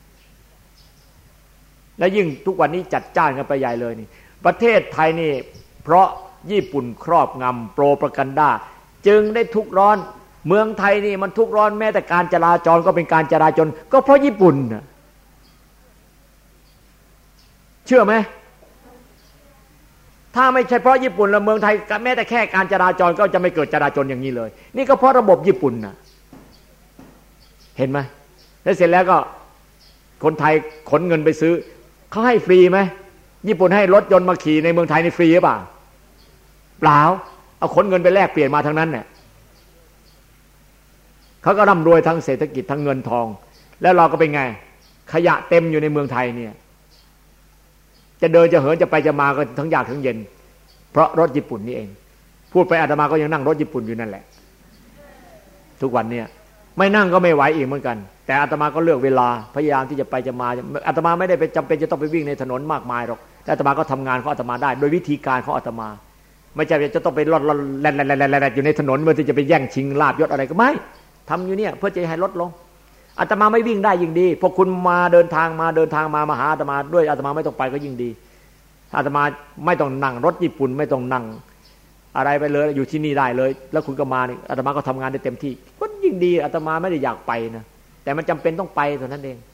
และยิ่งทุกวันนี้จัดจ้านกันไปใหญ่เลยนี่ประเทศไทยนี่เพราะญี่ปุ่นครอบงำโปรปากันดาจึงได้ทุกข์ร้อนเมืองไทยนี่มันทุกข์ร้อนแม้แต่การจราจรก็เป็นการจราจรก็เพราะญี่ปุ่นนะเชื่อไหมถ้าไม่ใช่เพราะญี่ปุ่นแล้วเมืองไทยแม้แต่แค่การจราจรก็จะไม่เกิดจราจรอย่างนี้เลยนี่ก็เพราะระบบญี่ปุ่นนะเห็นไหมแล้วเสร็จแล้วก็คนไทยขนเงินไปซื้อเขาให้ฟรีไหมญี่ปุ่นให้รถยนต์มาขี่ในเมืองไทยนี่ฟรีหรือเปล่าเปล่าเอาขนเงินไปแลกเปลี่ยนมาทั้งนั้นเนี่ยเขาก็ร่ำรวยทั้งเศรษฐกิจทั้งเงินทองแล้วเราก็เป็นไงขยะเต็มอยู่ในเมืองไทยเนี่ยจะเดินจะเหินจะไปจะมาก็ทั้งยากทั้งเย็นเพราะรถญี่ปุ่นนี่เองพูดไปอาตมาก็ยังนั่งรถญี่ปุ่นอยู่นั่นแหละทุกวันเนี่ยไม่นั่งก็ไม่ไหวอีกเหมือนกันแต่อาตมาก็เลือกเวลาพยายามที่จะไปจะมาอาตมาไม่ได้ไปจำเป็นจะต้องไปวิ่งในถนนมากมายหรอกแต่อาตมาก็ทำงานของอาตมาได้โดยวิธีการของอาตมาไม่ใช่จะต้องไปลดแล่นอยู่ในถนนเพื่อที่จะไปแย่งชิงลาภยศอะไรก็ไม่ทำอยู่เนี่ยเพื่อจะให้ลดลงอาตมาไม่วิ่งได้ยิ่งดีพวกคุณมาเดินทางมาหาอาตมาด้วยอาตมาไม่ต้องไปก็ยิ่งดีอาตมาไม่ต้องนั่งรถญี่ปุ่นไม่ต้องนั่งอะไรไปเลยอยู่ที่นี่ได้เลยแล้วคุณก็มานี่อาตมาก็ทำงานได้เต็มที่ก็ยิ่งดีอาตมาไม่ได้อยากไปนะแต่มันจำเป็นต้องไปเท่านั้นเอง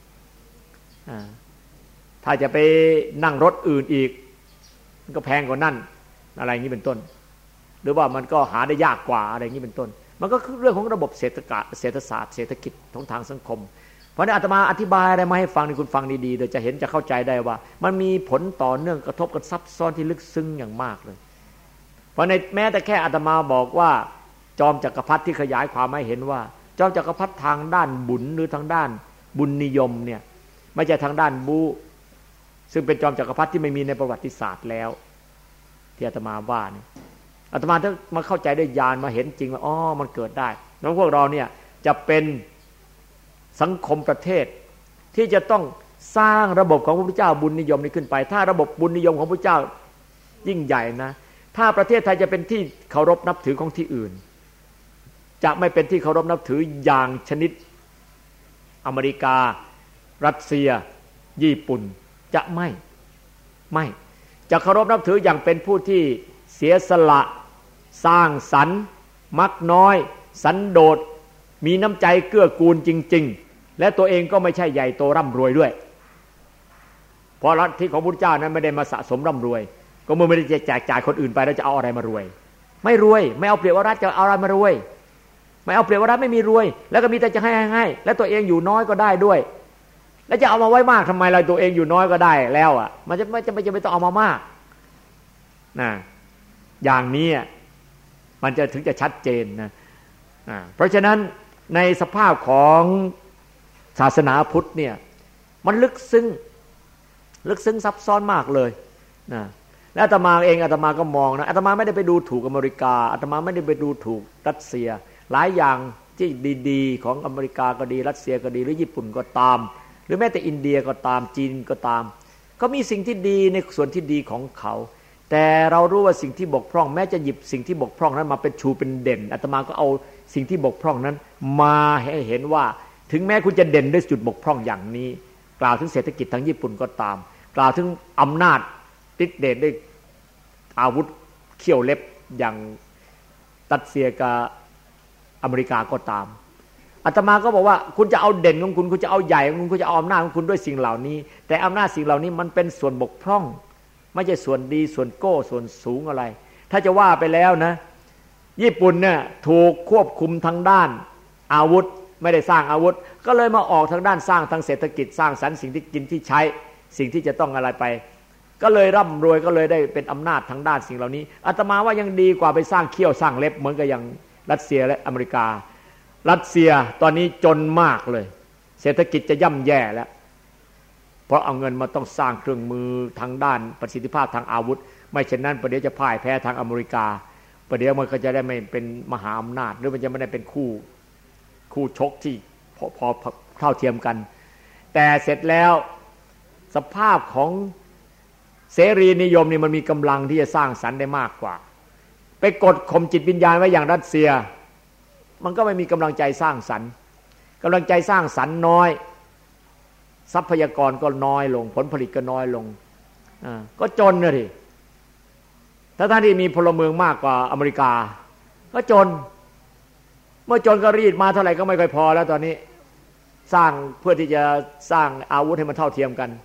ถ้าจะไปนั่งรถอื่นอีกมันก็แพงกว่านั่นอะไรอย่างนี้เป็นต้นหรือว่ามันก็หาได้ยากกว่าอะไรอย่างนี้เป็นต้นมันก็คือเรื่องของระบบเศรษฐศาสตร์เศรษฐกิจของทางสังคมเพราะนั้นอาตมาอธิบายอะไรมาให้ฟังนี่คุณฟังดีๆโดยจะเห็นจะเข้าใจได้ว่ามันมีผลต่อเนื่องกระทบกันซับซ้อนที่ลึกซึ้งอย่างมากเลยเพราะในแม้แต่แค่อาตมาบอกว่าจอมจักรพรรดิที่ขยายความให้เห็นว่าจอมจักรพรรดิทางด้านบุญหรือทางด้านบุญนิยมเนี่ยไม่ใช่ทางด้านบูซึ่งเป็นจอมจักรพรรดิที่ไม่มีในประวัติศาสตร์แล้วที่อาตมาว่านี่อาตมาถ้ามาเข้าใจด้วยญาณมาเห็นจริงว่าอ๋อมันเกิดได้แล้วพวกเราเนี่ยจะเป็นสังคมประเทศที่จะต้องสร้างระบบของพระพุทธเจ้าบุญนิยมนี้ขึ้นไปถ้าระบบบุญนิยมของพระพุทธเจ้ายิ่งใหญ่นะถ้าประเทศไทยจะเป็นที่เคารพนับถือของที่อื่นจะไม่เป็นที่เคารพนับถืออย่างชนิดอเมริการัสเซียญี่ปุ่นจะไม่จะเคารพนับถืออย่างเป็นผู้ที่เสียสละสร้างสรรค์มักน้อยสันโดษมีน้ำใจเกื้อกูลจริงๆและตัวเองก็ไม่ใช่ใหญ่โตร่ำรวยด้วยเพราะลัทธิของพระพุทธเจ้านั้นไม่ได้มาสะสมร่ำรวยก็ไม่ได้แจกจ่ายคนอื่นไปแล้วจะเอาอะไรมารวยไม่รวยไม่เอาเปรียบว่ารัฐจะเอาอะไรมารวยไม่เอาเปรียบว่ารัฐไม่มีรวยแล้วก็มีแต่จะให้และตัวเองอยู่น้อยก็ได้ด้วยแล้วจะเอามาไว้มากทำไมเราตัวเองอยู่น้อยก็ได้แล้วอ่ะมันจะไม่ต้องเอามามากนะอย่างนี้มันจะถึงจะชัดเจนนะเพราะฉะนั้นในสภาพของศาสนาพุทธเนี่ยมันลึกซึ้งซับซ้อนมากเลยนะและอาตมาเองอาตมาก็มองนะอาตมาไม่ได้ไปดูถูกอเมริกาอาตมาไม่ได้ไปดูถูกรัสเซียหลายอย่างที่ดีๆของอเมริกาก็ดีรัสเซียก็ดีหรือญี่ปุ่นก็ตามหรือแม้แต่อินเดียก็ตามจีนก็ตามก็มีสิ่งที่ดีในส่วนที่ดีของเขาแต่เรารู้ว่าสิ่งที่บกพร่องแม้จะหยิบสิ่งที่บกพร่องนั้นมาเป็นชูเป็นเด่นอาตมาก็เอาสิ่งที่บกพร่องนั้นมาให้เห็นว่าถึงแม้คุณจะเด่นด้วยจุดบกพร่องอย่างนี้กล่าวถึงเศรษฐกิจทางญี่ปุ่นก็ตามกล่าวถึงอำนาจฤทธิ์เดชด้วยอาวุธเขี้ยวเล็บอย่างรัสเซียกับอเมริกาก็ตามอาตมาก็บอกว่าคุณจะเอาเด่นของคุณจะเอาใหญ่ของคุณจะเอาอำนาจของคุณด้วยสิ่งเหล่านี้แต่อำนาจสิ่งเหล่านี้มันเป็นส่วนบกพร่องไม่ใช่ส่วนดีส่วนโก้ส่วนสูงอะไรถ้าจะว่าไปแล้วนะญี่ปุ่นเนี่ยถูกควบคุมทางด้านอาวุธไม่ได้สร้างอาวุธก็เลยมาออกทางด้านสร้างทางเศรษฐกิจสร้างสรรค์สิ่งที่กินที่ใช้สิ่งที่จะต้องอะไรไปก็เลยร่ำรวยก็เลยได้เป็นอำนาจทางด้านสิ่งเหล่านี้อาตมาว่ายังดีกว่าไปสร้างเขี้ยวสร้างเล็บเหมือนกับอย่างรัสเซียและอเมริการัสเซียตอนนี้จนมากเลยเศรษฐกิจจะย่ำแย่แล้วเพราะเอาเงินมาต้องสร้างเครื่องมือทางด้านประสิทธิภาพทางอาวุธไม่เช่นนั้นประเดี๋ยวจะพ่ายแพ้ทางอเมริกาประเดี๋ยวมันก็จะได้ไม่เป็นมหาอำนาจหรือมันจะไม่ได้เป็นคู่ชกที่พอเท่าเทียมกันแต่เสร็จแล้วสภาพของเสรีนิยมนี่มันมีกำลังที่จะสร้างสรรค์ได้มากกว่าไปกดข่มจิตวิญญาณไว้อย่างรัสเซียมันก็ไม่มีกำลังใจสร้างสรรค์กำลังใจสร้างสรรค์น้อยทรัพยากรก็น้อยลงผลผลิตก็น้อยลงก็จนนะทีถ้าท่านที่มีพลเมืองมากกว่าอเมริกาก็จนเมื่อจนก็รีดมาเท่าไหร่ก็ไม่ค่อยพอแล้วตอนนี้สร้างเพื่อที่จะสร้างอาวุธให้มันเท่าเทียมกัน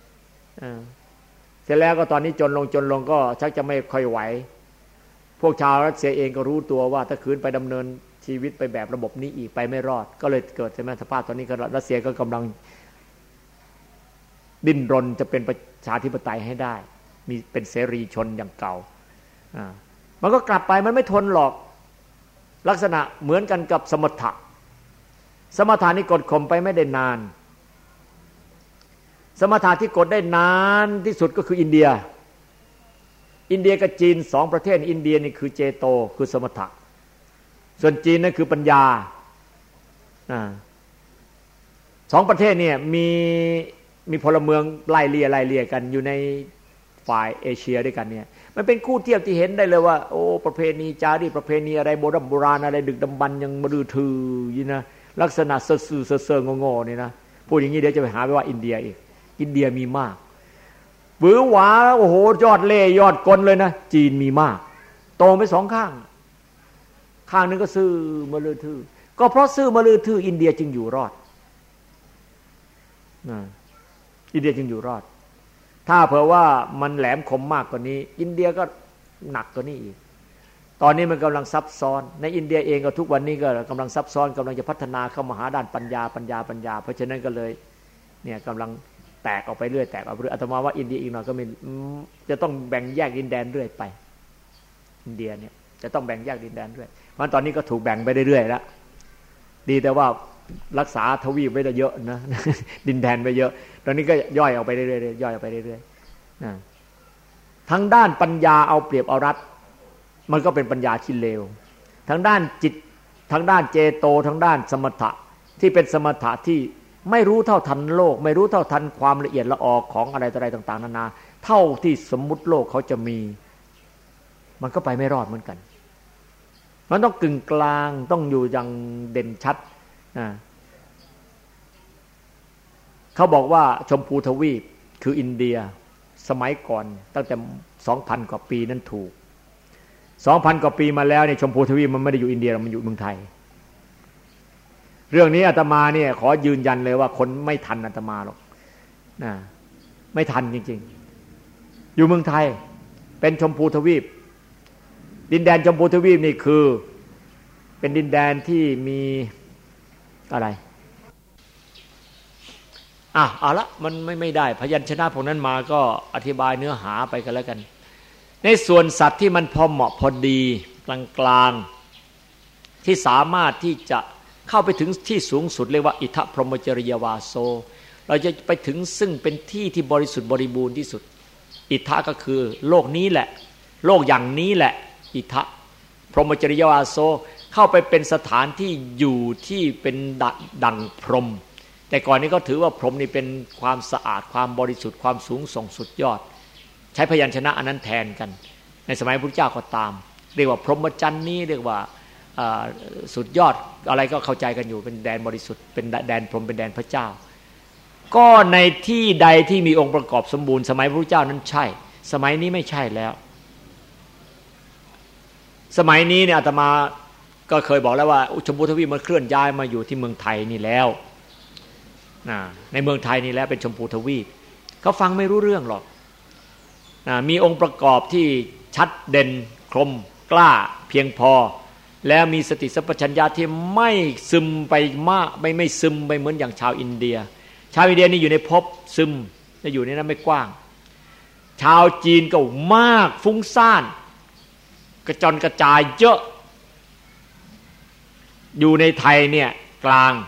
เสร็จแล้วก็ตอนนี้จนลงก็ชักจะไม่ค่อยไหวพวกชาวรัสเซียเองก็รู้ตัวว่าถ้าคืนไปดำเนินชีวิตไปแบบระบบนี้อีกไปไม่รอดก็เลยเกิดใช่ไหมสภาพตอนนี้ก็รัสเซียก็กำลังดิ้นรนจะเป็นประชาธิปไตยให้ได้มีเป็นเสรีชนอย่างเก่ามันก็กลับไปมันไม่ทนหรอกลักษณะเหมือนกันกับสมถะนี่กดข่มไปไม่ได้นานสมถะที่กดได้นานที่สุดก็คืออินเดียกับจีน2ประเทศอินเดียนี่คือเจโตคือสมถะส่วนจีนนั่นคือปัญญาสองประเทศเนี่ยมีพลเมืองไล่เลี่ยกันอยู่ในฝ่ายเอเชียด้วยกันเนี่ยมันเป็นคู่เทียบที่เห็นได้เลยว่าโอ้ประเพณีจารีตประเพณีอะไรโบราณอะไรดึกดำบรรพ์ยังมรือถืออยู่นะลักษณะเซ่อๆงอๆนี่นะพูดอย่างนี้เดี๋ยวจะไปหาไปว่าอินเดียอีกอินเดียมีมากหวือหวาโอ้โหยอดเล่ยอดกลเลยนะจีนมีมากโตไปสองข้างนึงก็ซื่อมรือถือก็เพราะซื่อมรือถืออินเดียจึงอยู่รอดอินเดียจึงอยู่รอดถ้าเผื่อว่ามันแหลมคมมากกว่านี้อินเดียก็หนักกว่านี้อีกตอนนี้มันกำลังซับซ้อนในอินเดียเองก็ทุกวันนี้ก็กำลังซับซ้อนกำลังจะพัฒนาเข้ามาหาด้านปัญญาเพราะฉะนั้นก็เลยเนี่ยกำลังแตกออกไปเรื่อยอาตมาว่าอินเดียอีกหน่อยก็มีจะต้องแบ่งแยกดินแดนเรื่อยไปอินเดียเนี่ยจะต้องแบ่งแยกดินแดนเรื่อยเพราะตอนนี้ก็ถูกแบ่งไปเรื่อยๆแล้วดีแต่ว่ารักษาทวีปไว้ได้เยอะนะดินแดนไปเยอะตอนนี้ก็ย่อยออกไปเรื่อยๆย่อยออกไปเรื่อยๆทั้งด้านปัญญาเอาเปรียบเอารัดมันก็เป็นปัญญาที่เลวทั้งด้านจิตทั้งด้านเจโตทั้งด้านสมถะที่เป็นสมถะที่ไม่รู้เท่าทันโลกไม่รู้เท่าทันความละเอียดละออของอะไรต่ออะไรต่างๆนานาเท่าที่สมมุติโลกเขาจะมีมันก็ไปไม่รอดเหมือนกันมันต้องกึ่งกลางต้องอยู่อย่างเด่นชัดเขาบอกว่าชมพูทวีปคืออินเดียสมัยก่อนตั้งแต่ 2,000 กว่าปีนั้นถูก 2,000 กว่าปีมาแล้วเนี่ยชมพูทวีปมันไม่ได้อยู่อินเดียมันอยู่เมืองไทยเรื่องนี้อาตมาเนี่ยขอยืนยันเลยว่าคนไม่ทันอาตมาหรอกไม่ทันจริงๆอยู่เมืองไทยเป็นชมพูทวีปดินแดนชมพูทวีปนี่คือเป็นดินแดนที่มีอะไรเอาละมันไม่ได้พยัญชนะพวกนั้นมาก็อธิบายเนื้อหาไปกันแล้วกันในส่วนสัตว์ที่มันพอเหมาะพอดีกลางๆที่สามารถที่จะเข้าไปถึงที่สูงสุดเรียกว่าอิทธพรหมจริยวาโซเราจะไปถึงซึ่งเป็นที่ที่บริสุทธิ์บริบูรณ์ที่สุดอิทธก็คือโลกนี้แหละโลกอย่างนี้แหละอิทธพรหมจริยวาโซเข้าไปเป็นสถานที่อยู่ที่เป็นดั่งพรหมแต่ก่อนนี้ก็ถือว่าพรหมนี่เป็นความสะอาดความบริสุทธิ์ความสูงส่งสุดยอดใช้พยัญชนะอันนั้นแทนกันในสมัยพระพุทธเจ้าก็ตามเรียกว่าพรหมจรรย์นี้เรียกว่าสุดยอดอะไรก็เข้าใจกันอยู่เป็นแดนบริสุทธิ์เป็นแดนพรหมเป็นแดนพระเจ้าก็ในที่ใดที่มีองค์ประกอบสมบูรณ์สมัยพระพุทธเจ้านั้นใช่สมัยนี้ไม่ใช่แล้วสมัยนี้เนี่ยอาตมาก็เคยบอกแล้วว่าชมพูทวีปมันเคลื่อนย้ายมาอยู่ที่เมืองไทยนี่แล้วในเมืองไทยนี่แล้วเป็นชมพูทวีปเขาฟังไม่รู้เรื่องหรอกมีองค์ประกอบที่ชัดเด่นคมกล้าเพียงพอแล้วมีสติสัมปชัญญะที่ไม่ซึมไปมากไม่ซึมไปเหมือนอย่างชาวอินเดียชาวอินเดียนี่อยู่ในภพซึมจะอยู่ในนั้นไม่กว้างชาวจีนก็มากฟุ้งซ่านกระจรกระจายเยอะอยู่ในไทยเนี่ยกลาง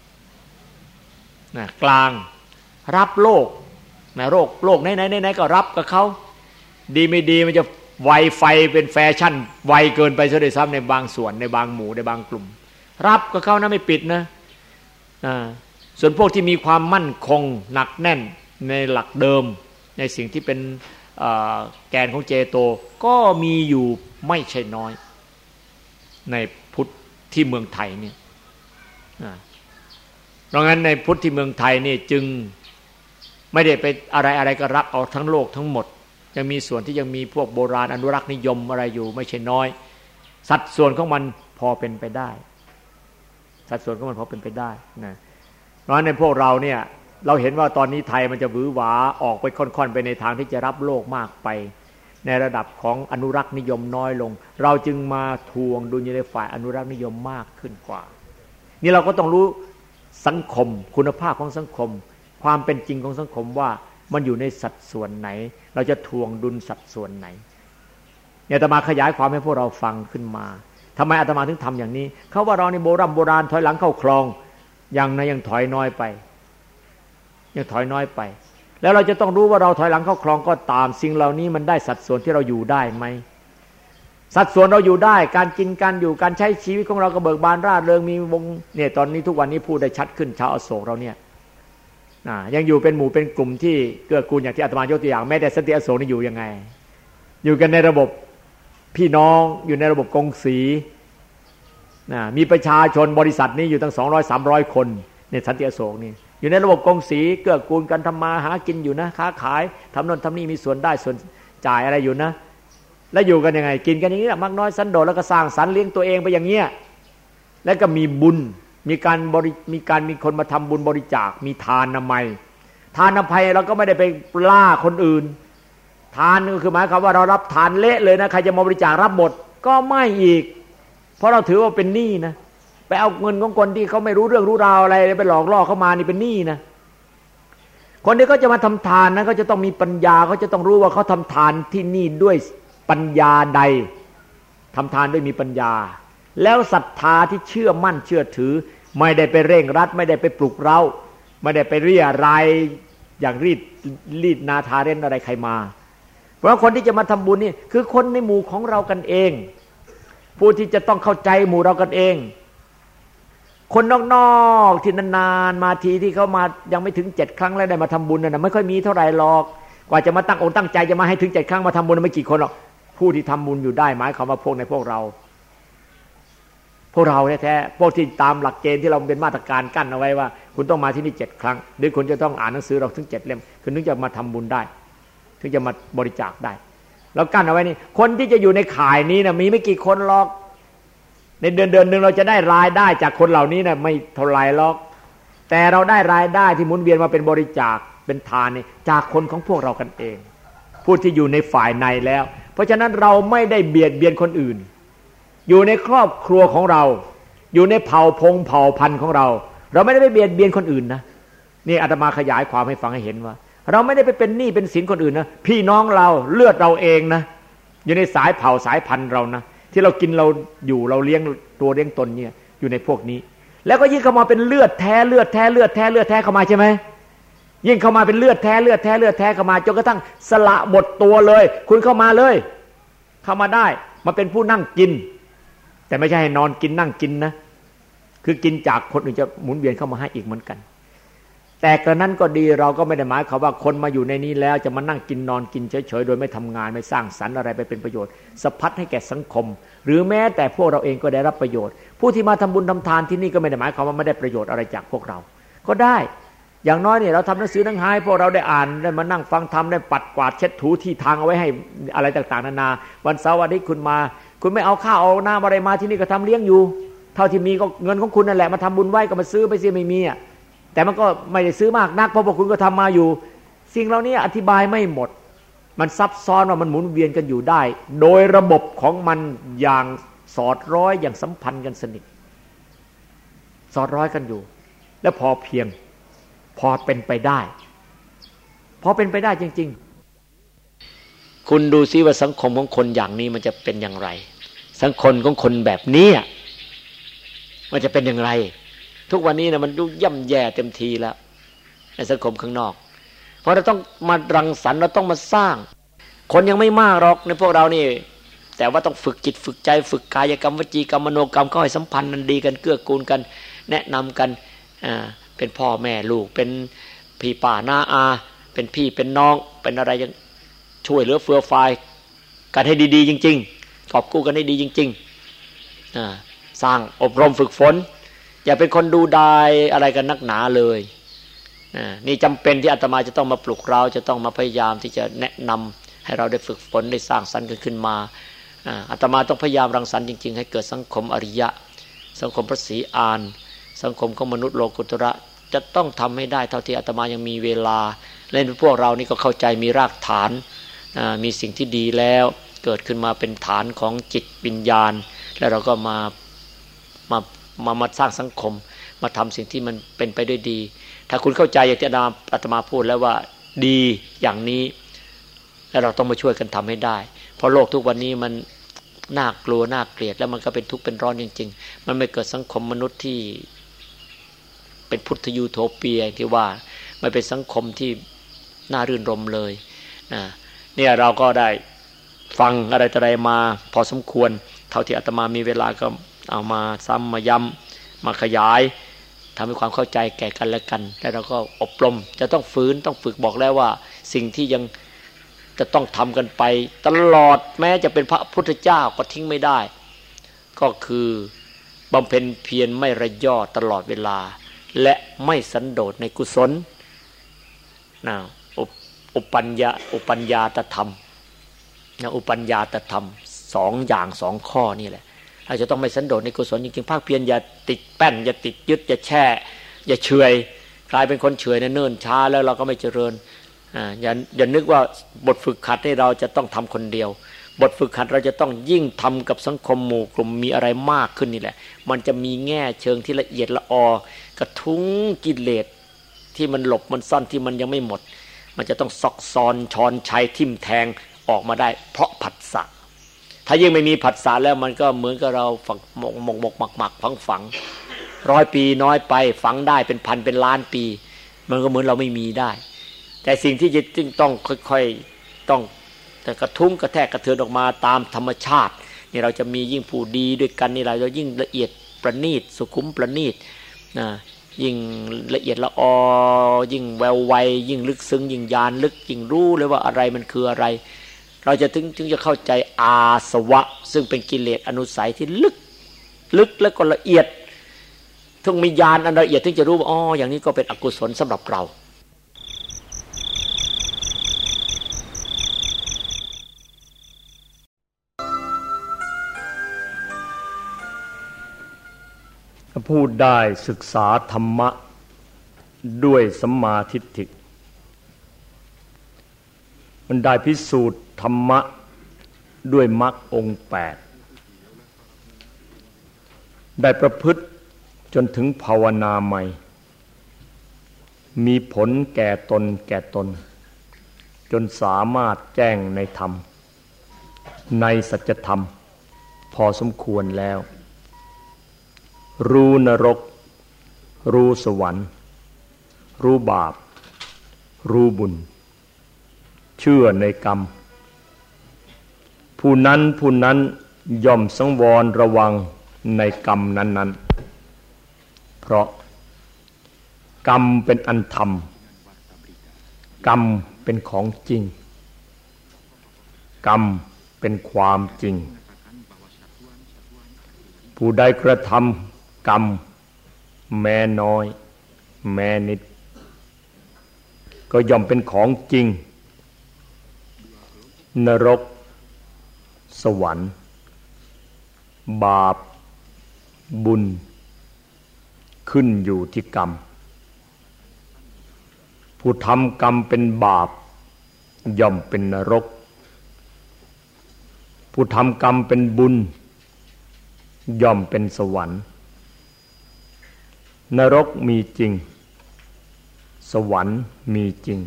กลางรับโลกโลกไหนก็รับกับเขาดีไม่ดีมันจะไวไฟเป็นแฟชั่นไวเกินไปซะด้วยซ้ำในบางส่วนในบางหมู่ในบางกลุ่มรับกับเขานะไม่ปิดนะส่วนพวกที่มีความมั่นคงหนักแน่นในหลักเดิมในสิ่งที่เป็นแกนของเจโตก็มีอยู่ไม่ใช่น้อยในพุทธที่เมืองไทยเนี่ยเพราะงั้นในพุทธที่เมืองไทยนี่จึงไม่ได้ไปอะไรก็รับเอาทั้งโลกทั้งหมดยังมีส่วนที่ยังมีพวกโบราณอนุรักษ์นิยมอะไรอยู่ไม่ใช่น้อยสัดส่วนของมันพอเป็นไปได้สัดส่วนของมันพอเป็นไปได้นะเพราะฉะนั้นในพวกเราเนี่ยเราเห็นว่าตอนนี้ไทยมันจะหวือหวาออกไปค่อนๆไปในทางที่จะรับโลกมากไปในระดับของอนุรักษ์นิยมน้อยลงเราจึงมาทวงดุลยในฝ่ายอนุรักษ์นิยมมากขึ้นกว่านี่เราก็ต้องรู้สังคมคุณภาพของสังคมความเป็นจริงของสังคมว่ามันอยู่ในสัดส่วนไหนเราจะทวงดุลสัดส่วนไหนเนี่ยอาตมาขยายความให้พวกเราฟังขึ้นมาทำไมอาตมาถึงทำอย่างนี้เขาว่าเราในโบราณถอยหลังเข้าคลองยังถอยน้อยไปยังถอยน้อยไปแล้วเราจะต้องรู้ว่าเราถอยหลังเข้าคลองก็ตามสิ่งเหล่านี้มันได้สัดส่วนที่เราอยู่ได้ไหมสัดส่วนเราอยู่ได้การกินการอยู่การใช้ชีวิตของเราก็เบิกบานร่าเริงมีวงเนี่ยตอนนี้ทุกวันนี้พูดได้ชัดขึ้นชาวอโศกเราเนี่ยยังอยู่เป็นหมู่เป็นกลุ่มที่เกื้อกูลอย่างที่อาตมายกตัวอย่างแม้แต่สันติอโศกนี่อยู่ยังไงอยู่กันในระบบพี่น้องอยู่ในระบบกงสีมีประชาชนบริษัทนี้อยู่ตั้ง200-300 คนในสันติอโศกนี่อยู่ในระบบกงสีเกื้อกูลกันทำมาหากินอยู่นะค้าขายทำโน่นทำนี่มีส่วนได้ส่วนจ่ายอะไรอยู่นะแล้วอยู่กันยังไงกินกันอย่างนี้แหละมากน้อยสันโดษแล้วก็สร้างสรรค์เลี้ยงตัวเองไปอย่างเงี้ยแล้วก็มีบุญมีคนมาทำบุญบริจาคมีทานนามัยทานอภัยเราก็ไม่ได้ไปล่าคนอื่นทานก็คือหมายความว่าเรารับทานเละเลยนะใครจะมาบริจาครับหมดก็ไม่อีกเพราะเราถือว่าเป็นหนี้นะไปเอาเงินของคนที่เขาไม่รู้เรื่องรู้ราวอะไรไปหลอกล่อเข้ามานี่เป็นหนี้นะคนที่เขาจะมาทำทานนะเขาจะต้องมีปัญญาเขาจะต้องรู้ว่าเขาทำทานที่นี่ด้วยปัญญาใดทำทานด้วยมีปัญญาแล้วศรัทธาที่เชื่อมั่นเชื่อถือไม่ได้ไปเร่งรัดไม่ได้ไปปลุกเร้าไม่ได้ไปเรียรายอย่างรีดนาทาเร่นอะไรใครมาเพราะคนที่จะมาทำบุญนี่คือคนในหมู่ของเรากันเองผู้ที่จะต้องเข้าใจหมู่เรากันเองคนนอกๆที่นานๆมาทีที่เขามายังไม่ถึง7 ครั้งแล้วได้มาทำบุญน่ะไม่ค่อยมีเท่าไหร่หรอกกว่าจะมาตั้งองค์ตั้งใจจะมาให้ถึง7 ครั้งมาทำบุญไม่กี่คนหรอกผู้ที่ทำบุญอยู่ได้หมายความว่าพวกในพวกเราแท้ๆพวกที่ตามหลักเกณฑ์ที่เราเป็นมาตรการกั้นเอาไว้ว่าคุณต้องมาที่นี่7 ครั้งหรือคุณจะต้องอ่านหนังสือเราถึง7 เล่มคุณถึงจะมาทำบุญได้ถึงจะมาบริจาคได้แล้วกั้นเอาไว้นี่คนที่จะอยู่ในข่ายนี้นะมีไม่กี่คนหรอกในเดือนนึงเราจะได้รายได้จากคนเหล่านี้นะไม่เท่าไหร่หรอกแต่เราได้รายได้ที่หมุนเวียนมาเป็นบริจาคเป็นทานนี่จากคนของพวกเรากันเองผู้ที่อยู่ในฝ่ายในแล้วเพราะฉะนั้นเราไม่ได้เบียดเบียนคนอื่นอยู่ในครอบครัวของเราอยู่ในเผ่าพันธุ์ของเราเราไม่ได้ไปเบียดเบียนคนอื่นนะนี่อาตมาขยายความให้ฟังให้เห็นว่าเราไม่ได้ไปเป็นหนี้เป็นสินคนอื่นนะพี่น้องเราเลือดเราเองนะอยู่ในสายเผ่าสายพันธุ์เรานะที่เรากินเราอยู่เราเลี้ยงตัวเลี้ยงตนเนี่ยอยู่ในพวกนี้แล้วก็ยิ่งเข้ามาเป็นเลือดแท้เข้ามาใช่ไหมยิ่งเข้ามาเป็นเลือดแท้เข้ามาจนกระทั่งสละหมดตัวเลยคุณเข้ามาเลยเข้ามาได้มาเป็นผู้นั่งกินแต่ไม่ใช่ให้นอนกินนั่งกินนะคือกินจากคนอื่นจะหมุนเวียนเข้ามาให้อีกเหมือนกันแต่กระนั้นก็ดีเราก็ไม่ได้หมายความว่าคนมาอยู่ในนี้แล้วจะมานั่งกินนอนกินเฉยๆโดยไม่ทำงานไม่สร้างสรรค์อะไรไปเป็นประโยชน์สะพัดให้แก่สังคมหรือแม้แต่พวกเราเองก็ได้รับประโยชน์ผู้ที่มาทำบุญทำทานที่นี่ก็ไม่ได้หมายความว่าไม่ได้ประโยชน์อะไรจากพวกเราก็ได้อย่างน้อยเนี่ยเราทำหนังสือหนังหาพวกเราได้อ่านได้มานั่งฟังธรรมได้ปัดกวาดเช็ดถูที่ทางเอาไว้ให้อะไรต่างๆนานาวันเสาร์วันอาทิตย์คุณมาคุณไม่เอาข้าวเอาน้ำอะไรมาที่นี่ก็ทำเลี้ยงอยู่เท่าที่มีก็เงินของคุณนั่นแหละมาทำบุญไว้ก็มาซื้อไปสิไม่มีอ่ะแต่มันก็ไม่ได้ซื้อมากนักเพราะพวกคุณก็ทำมาอยู่สิ่งเหล่านี้อธิบายไม่หมดมันซับซ้อนว่ามันหมุนเวียนกันอยู่ได้โดยระบบของมันอย่างสอดร้อยอย่างสัมพันธ์กันสนิทสอดร้อยกันอยู่และพอเพียงพอเป็นไปได้จริงๆคุณดูซิว่าสังคมของคนอย่างนี้มันจะเป็นอย่างไรสังคมของคนแบบนี้มันจะเป็นอย่างไรทุกวันนี้นะมันดูย่ำแย่เต็มทีแล้วในสังคมข้างนอกเพราะเราต้องมารังสรรค์เราต้องมาสร้างคนยังไม่มากหรอกในพวกเรานี่แต่ว่าต้องฝึกจิตฝึกใจฝึกกายกรรมวจีกรรมมโนกรรมเข้าให้สัมพันธ์นันดีกันเกื้อกูลกันแนะนำกันเป็นพ่อแม่ลูกเป็นพี่ป้าน้าอาเป็นพี่เป็นน้องเป็นอะไรยังช่วยเหลือเฟื่อฟายกันให้ดีๆจริงๆกอบกู้กันให้ดีจริงๆสร้างอบรมฝึกฝนอย่าเป็นคนดูดายอะไรกันนักหนาเลยนี่จำเป็นที่อาตมาจะต้องมาปลุกเราจะต้องมาพยายามที่จะแนะนำให้เราได้ฝึกฝนได้สร้างสรรค์กันขึ้นมาอาตมาต้องพยายามรังสรรค์จริงๆให้เกิดสังคมอริยะสังคมพระศรีอานสังคมของมนุษย์โลกุตระจะต้องทำให้ได้เท่าที่อาตมายังมีเวลาเล่นพวกเรานี่ก็เข้าใจมีรากฐานมีสิ่งที่ดีแล้วเกิดขึ้นมาเป็นฐานของจิตวิญญาณแล้วเราก็มาสร้างสังคมมาทำสิ่งที่มันเป็นไปด้วยดีถ้าคุณเข้าใจอย่างที่อาตมาพูดแล้วว่าดีอย่างนี้แล้วเราต้องมาช่วยกันทำให้ได้เพราะโลกทุกวันนี้มันน่ากลัวน่าเกลียดแล้วมันก็เป็นทุกข์เป็นร้อนจริงๆมันไม่เกิดสังคมมนุษย์ที่เป็นพุทธยูโทเปียที่ว่าไม่เป็นสังคมที่น่ารื่นรมเลยเนี่ยเราก็ได้ฟังอะไรต่ออะไรมาพอสมควรเท่าที่อาตมามีเวลาก็เอามาซ้ำมาย้ำมาขยายทำให้ความเข้าใจแก่กันและกันแล้วเราก็อบรมจะต้องฝืนต้องฝึกบอกแล้วว่าสิ่งที่ยังจะต้องทำกันไปตลอดแม้จะเป็นพระพุทธเจ้าก็ทิ้งไม่ได้ก็คือบำเพ็ญเพียรไม่ระย่อตลอดเวลาและไม่สันโดษในกุศลนะอุปัญญาตธรรมนะอุปัญญาตธรรม2 อย่าง 2 ข้อนี่แหละเราจะต้องไม่สันโดษในกุศลจริงๆภาคเพียรอย่าติดแป้นอย่าติดยึดอย่าแช่อย่าเฉยกลายเป็นคนเฉยเนิ่นช้าแล้วเราก็ไม่เจริญอย่านึกว่าบทฝึกหัดให้เราจะต้องทำคนเดียวบทฝึกหัดเราจะต้องยิ่งทำกับสังคมหมู่กลุ่มมีอะไรมากขึ้นนี่แหละมันจะมีแง่เชิงที่ละเอียดละออกระทุ้งกิเลสที่มันหลบมันซ่อนที่มันยังไม่หมดมันจะต้องซอกซอนช้อนชัยทิ่มแทงออกมาได้เพราะผัสสะถ้ายิ่งไม่มีผัสสะแล้วมันก็เหมือนกับเราฝังหมกหมักฝัง100 ปีน้อยไปฝังได้เป็นพันเป็นล้านปีมันก็เหมือนเราไม่มีได้แต่สิ่งที่จะต้องค่อยๆต้องแต่กระทุ้งกระแทกกระเทือนออกมาตามธรรมชาตินี่เราจะมียิ่งผู้ดีด้วยกันนี่เราจะยิ่งละเอียดประณีตสุขุมประณีตนะยิ่งละเอียดละออยิ่งแววไวยิ่งลึกซึ้งยิ่งญาณลึกยิ่งรู้เลยว่าอะไรมันคืออะไรเราจะถึงจะเข้าใจอาสวะซึ่งเป็นกิเลสอนุสัยที่ลึกและก็ละเอียดต้องมีญาณอันละเอียดถึงจะรู้ว่าอ๋ออย่างนี้ก็เป็นอกุศลสำหรับเราผู้ได้ศึกษาธรรมะด้วยสัมมาทิฏฐิมันได้พิสูจน์ธรรมะด้วยมรรคองค์ 8ได้ประพฤติจนถึงภาวนาใหม่มีผลแก่ตนจนสามารถแจ้งในธรรมในสัจธรรมพอสมควรแล้วรู้นรกรู้สวรรค์รู้บาปรู้บุญเชื่อในกรรมผู้นั้นย่อมสังวรระวังในกรรมนั้นๆเพราะกรรมเป็นอันธรรมกรรมเป็นของจริงกรรมเป็นความจริงผู้ใดกระทำกรรมแม้น้อยแม้นิดก็ย่อมเป็นของจริงนรกสวรรค์บาปบุญขึ้นอยู่ที่กรรมผู้ทำกรรมเป็นบาปย่อมเป็นนรกผู้ทำกรรมเป็นบุญย่อมเป็นสวรรค์นรกมีจริงสวรรค์มีจริง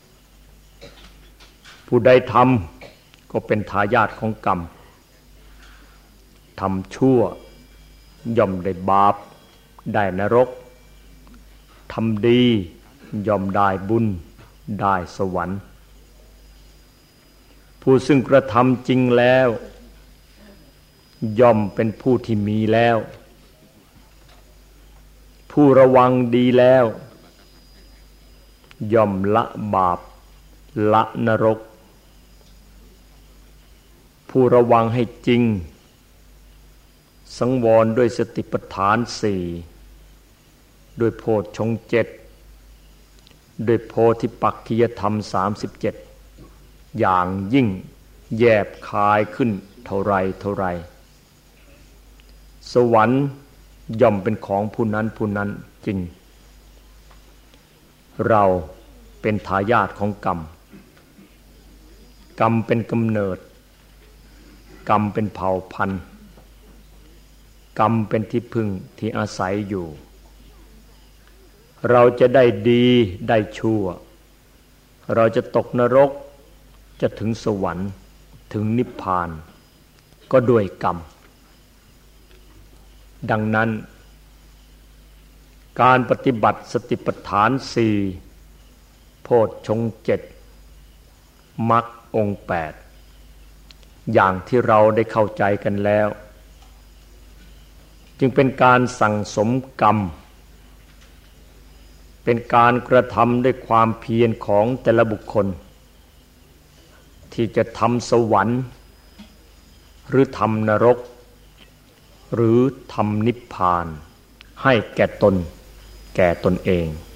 ผู้ใดทำก็เป็นทายาทของกรรมทำชั่วย่อมได้บาปได้นรกทำดีย่อมได้บุญได้สวรรค์ผู้ซึ่งกระทำจริงแล้วย่อมเป็นผู้ที่มีแล้วผู้ระวังดีแล้วย่อมละบาปละนรกผู้ระวังให้จริงสังวรด้วยสติปัฏฐาน 4ด้วยโพชฌงค์ 7ด้วยโพธิปักขิยธรรม 37อย่างยิ่งแยบคายขึ้นเท่าไรสวรรค์ย่อมเป็นของผู้นั้นจริงเราเป็นทายาทของกรรมกรรมเป็นกำเนิดกรรมเป็นเผ่าพันธุ์กรรมเป็นที่พึ่งที่อาศัยอยู่เราจะได้ดีได้ชั่วเราจะตกนรกจะถึงสวรรค์ถึงนิพพานก็ด้วยกรรมดังนั้นการปฏิบัติสติปัฏฐาน 4โพชฌงค์ 7มรรคองค์ 8 อย่างที่เราได้เข้าใจกันแล้วจึงเป็นการสั่งสมกรรมเป็นการกระทำด้วยความเพียรของแต่ละบุคคลที่จะทำสวรรค์หรือทำนรกหรือทำนิพพานให้แก่ตนแก่ตนเอง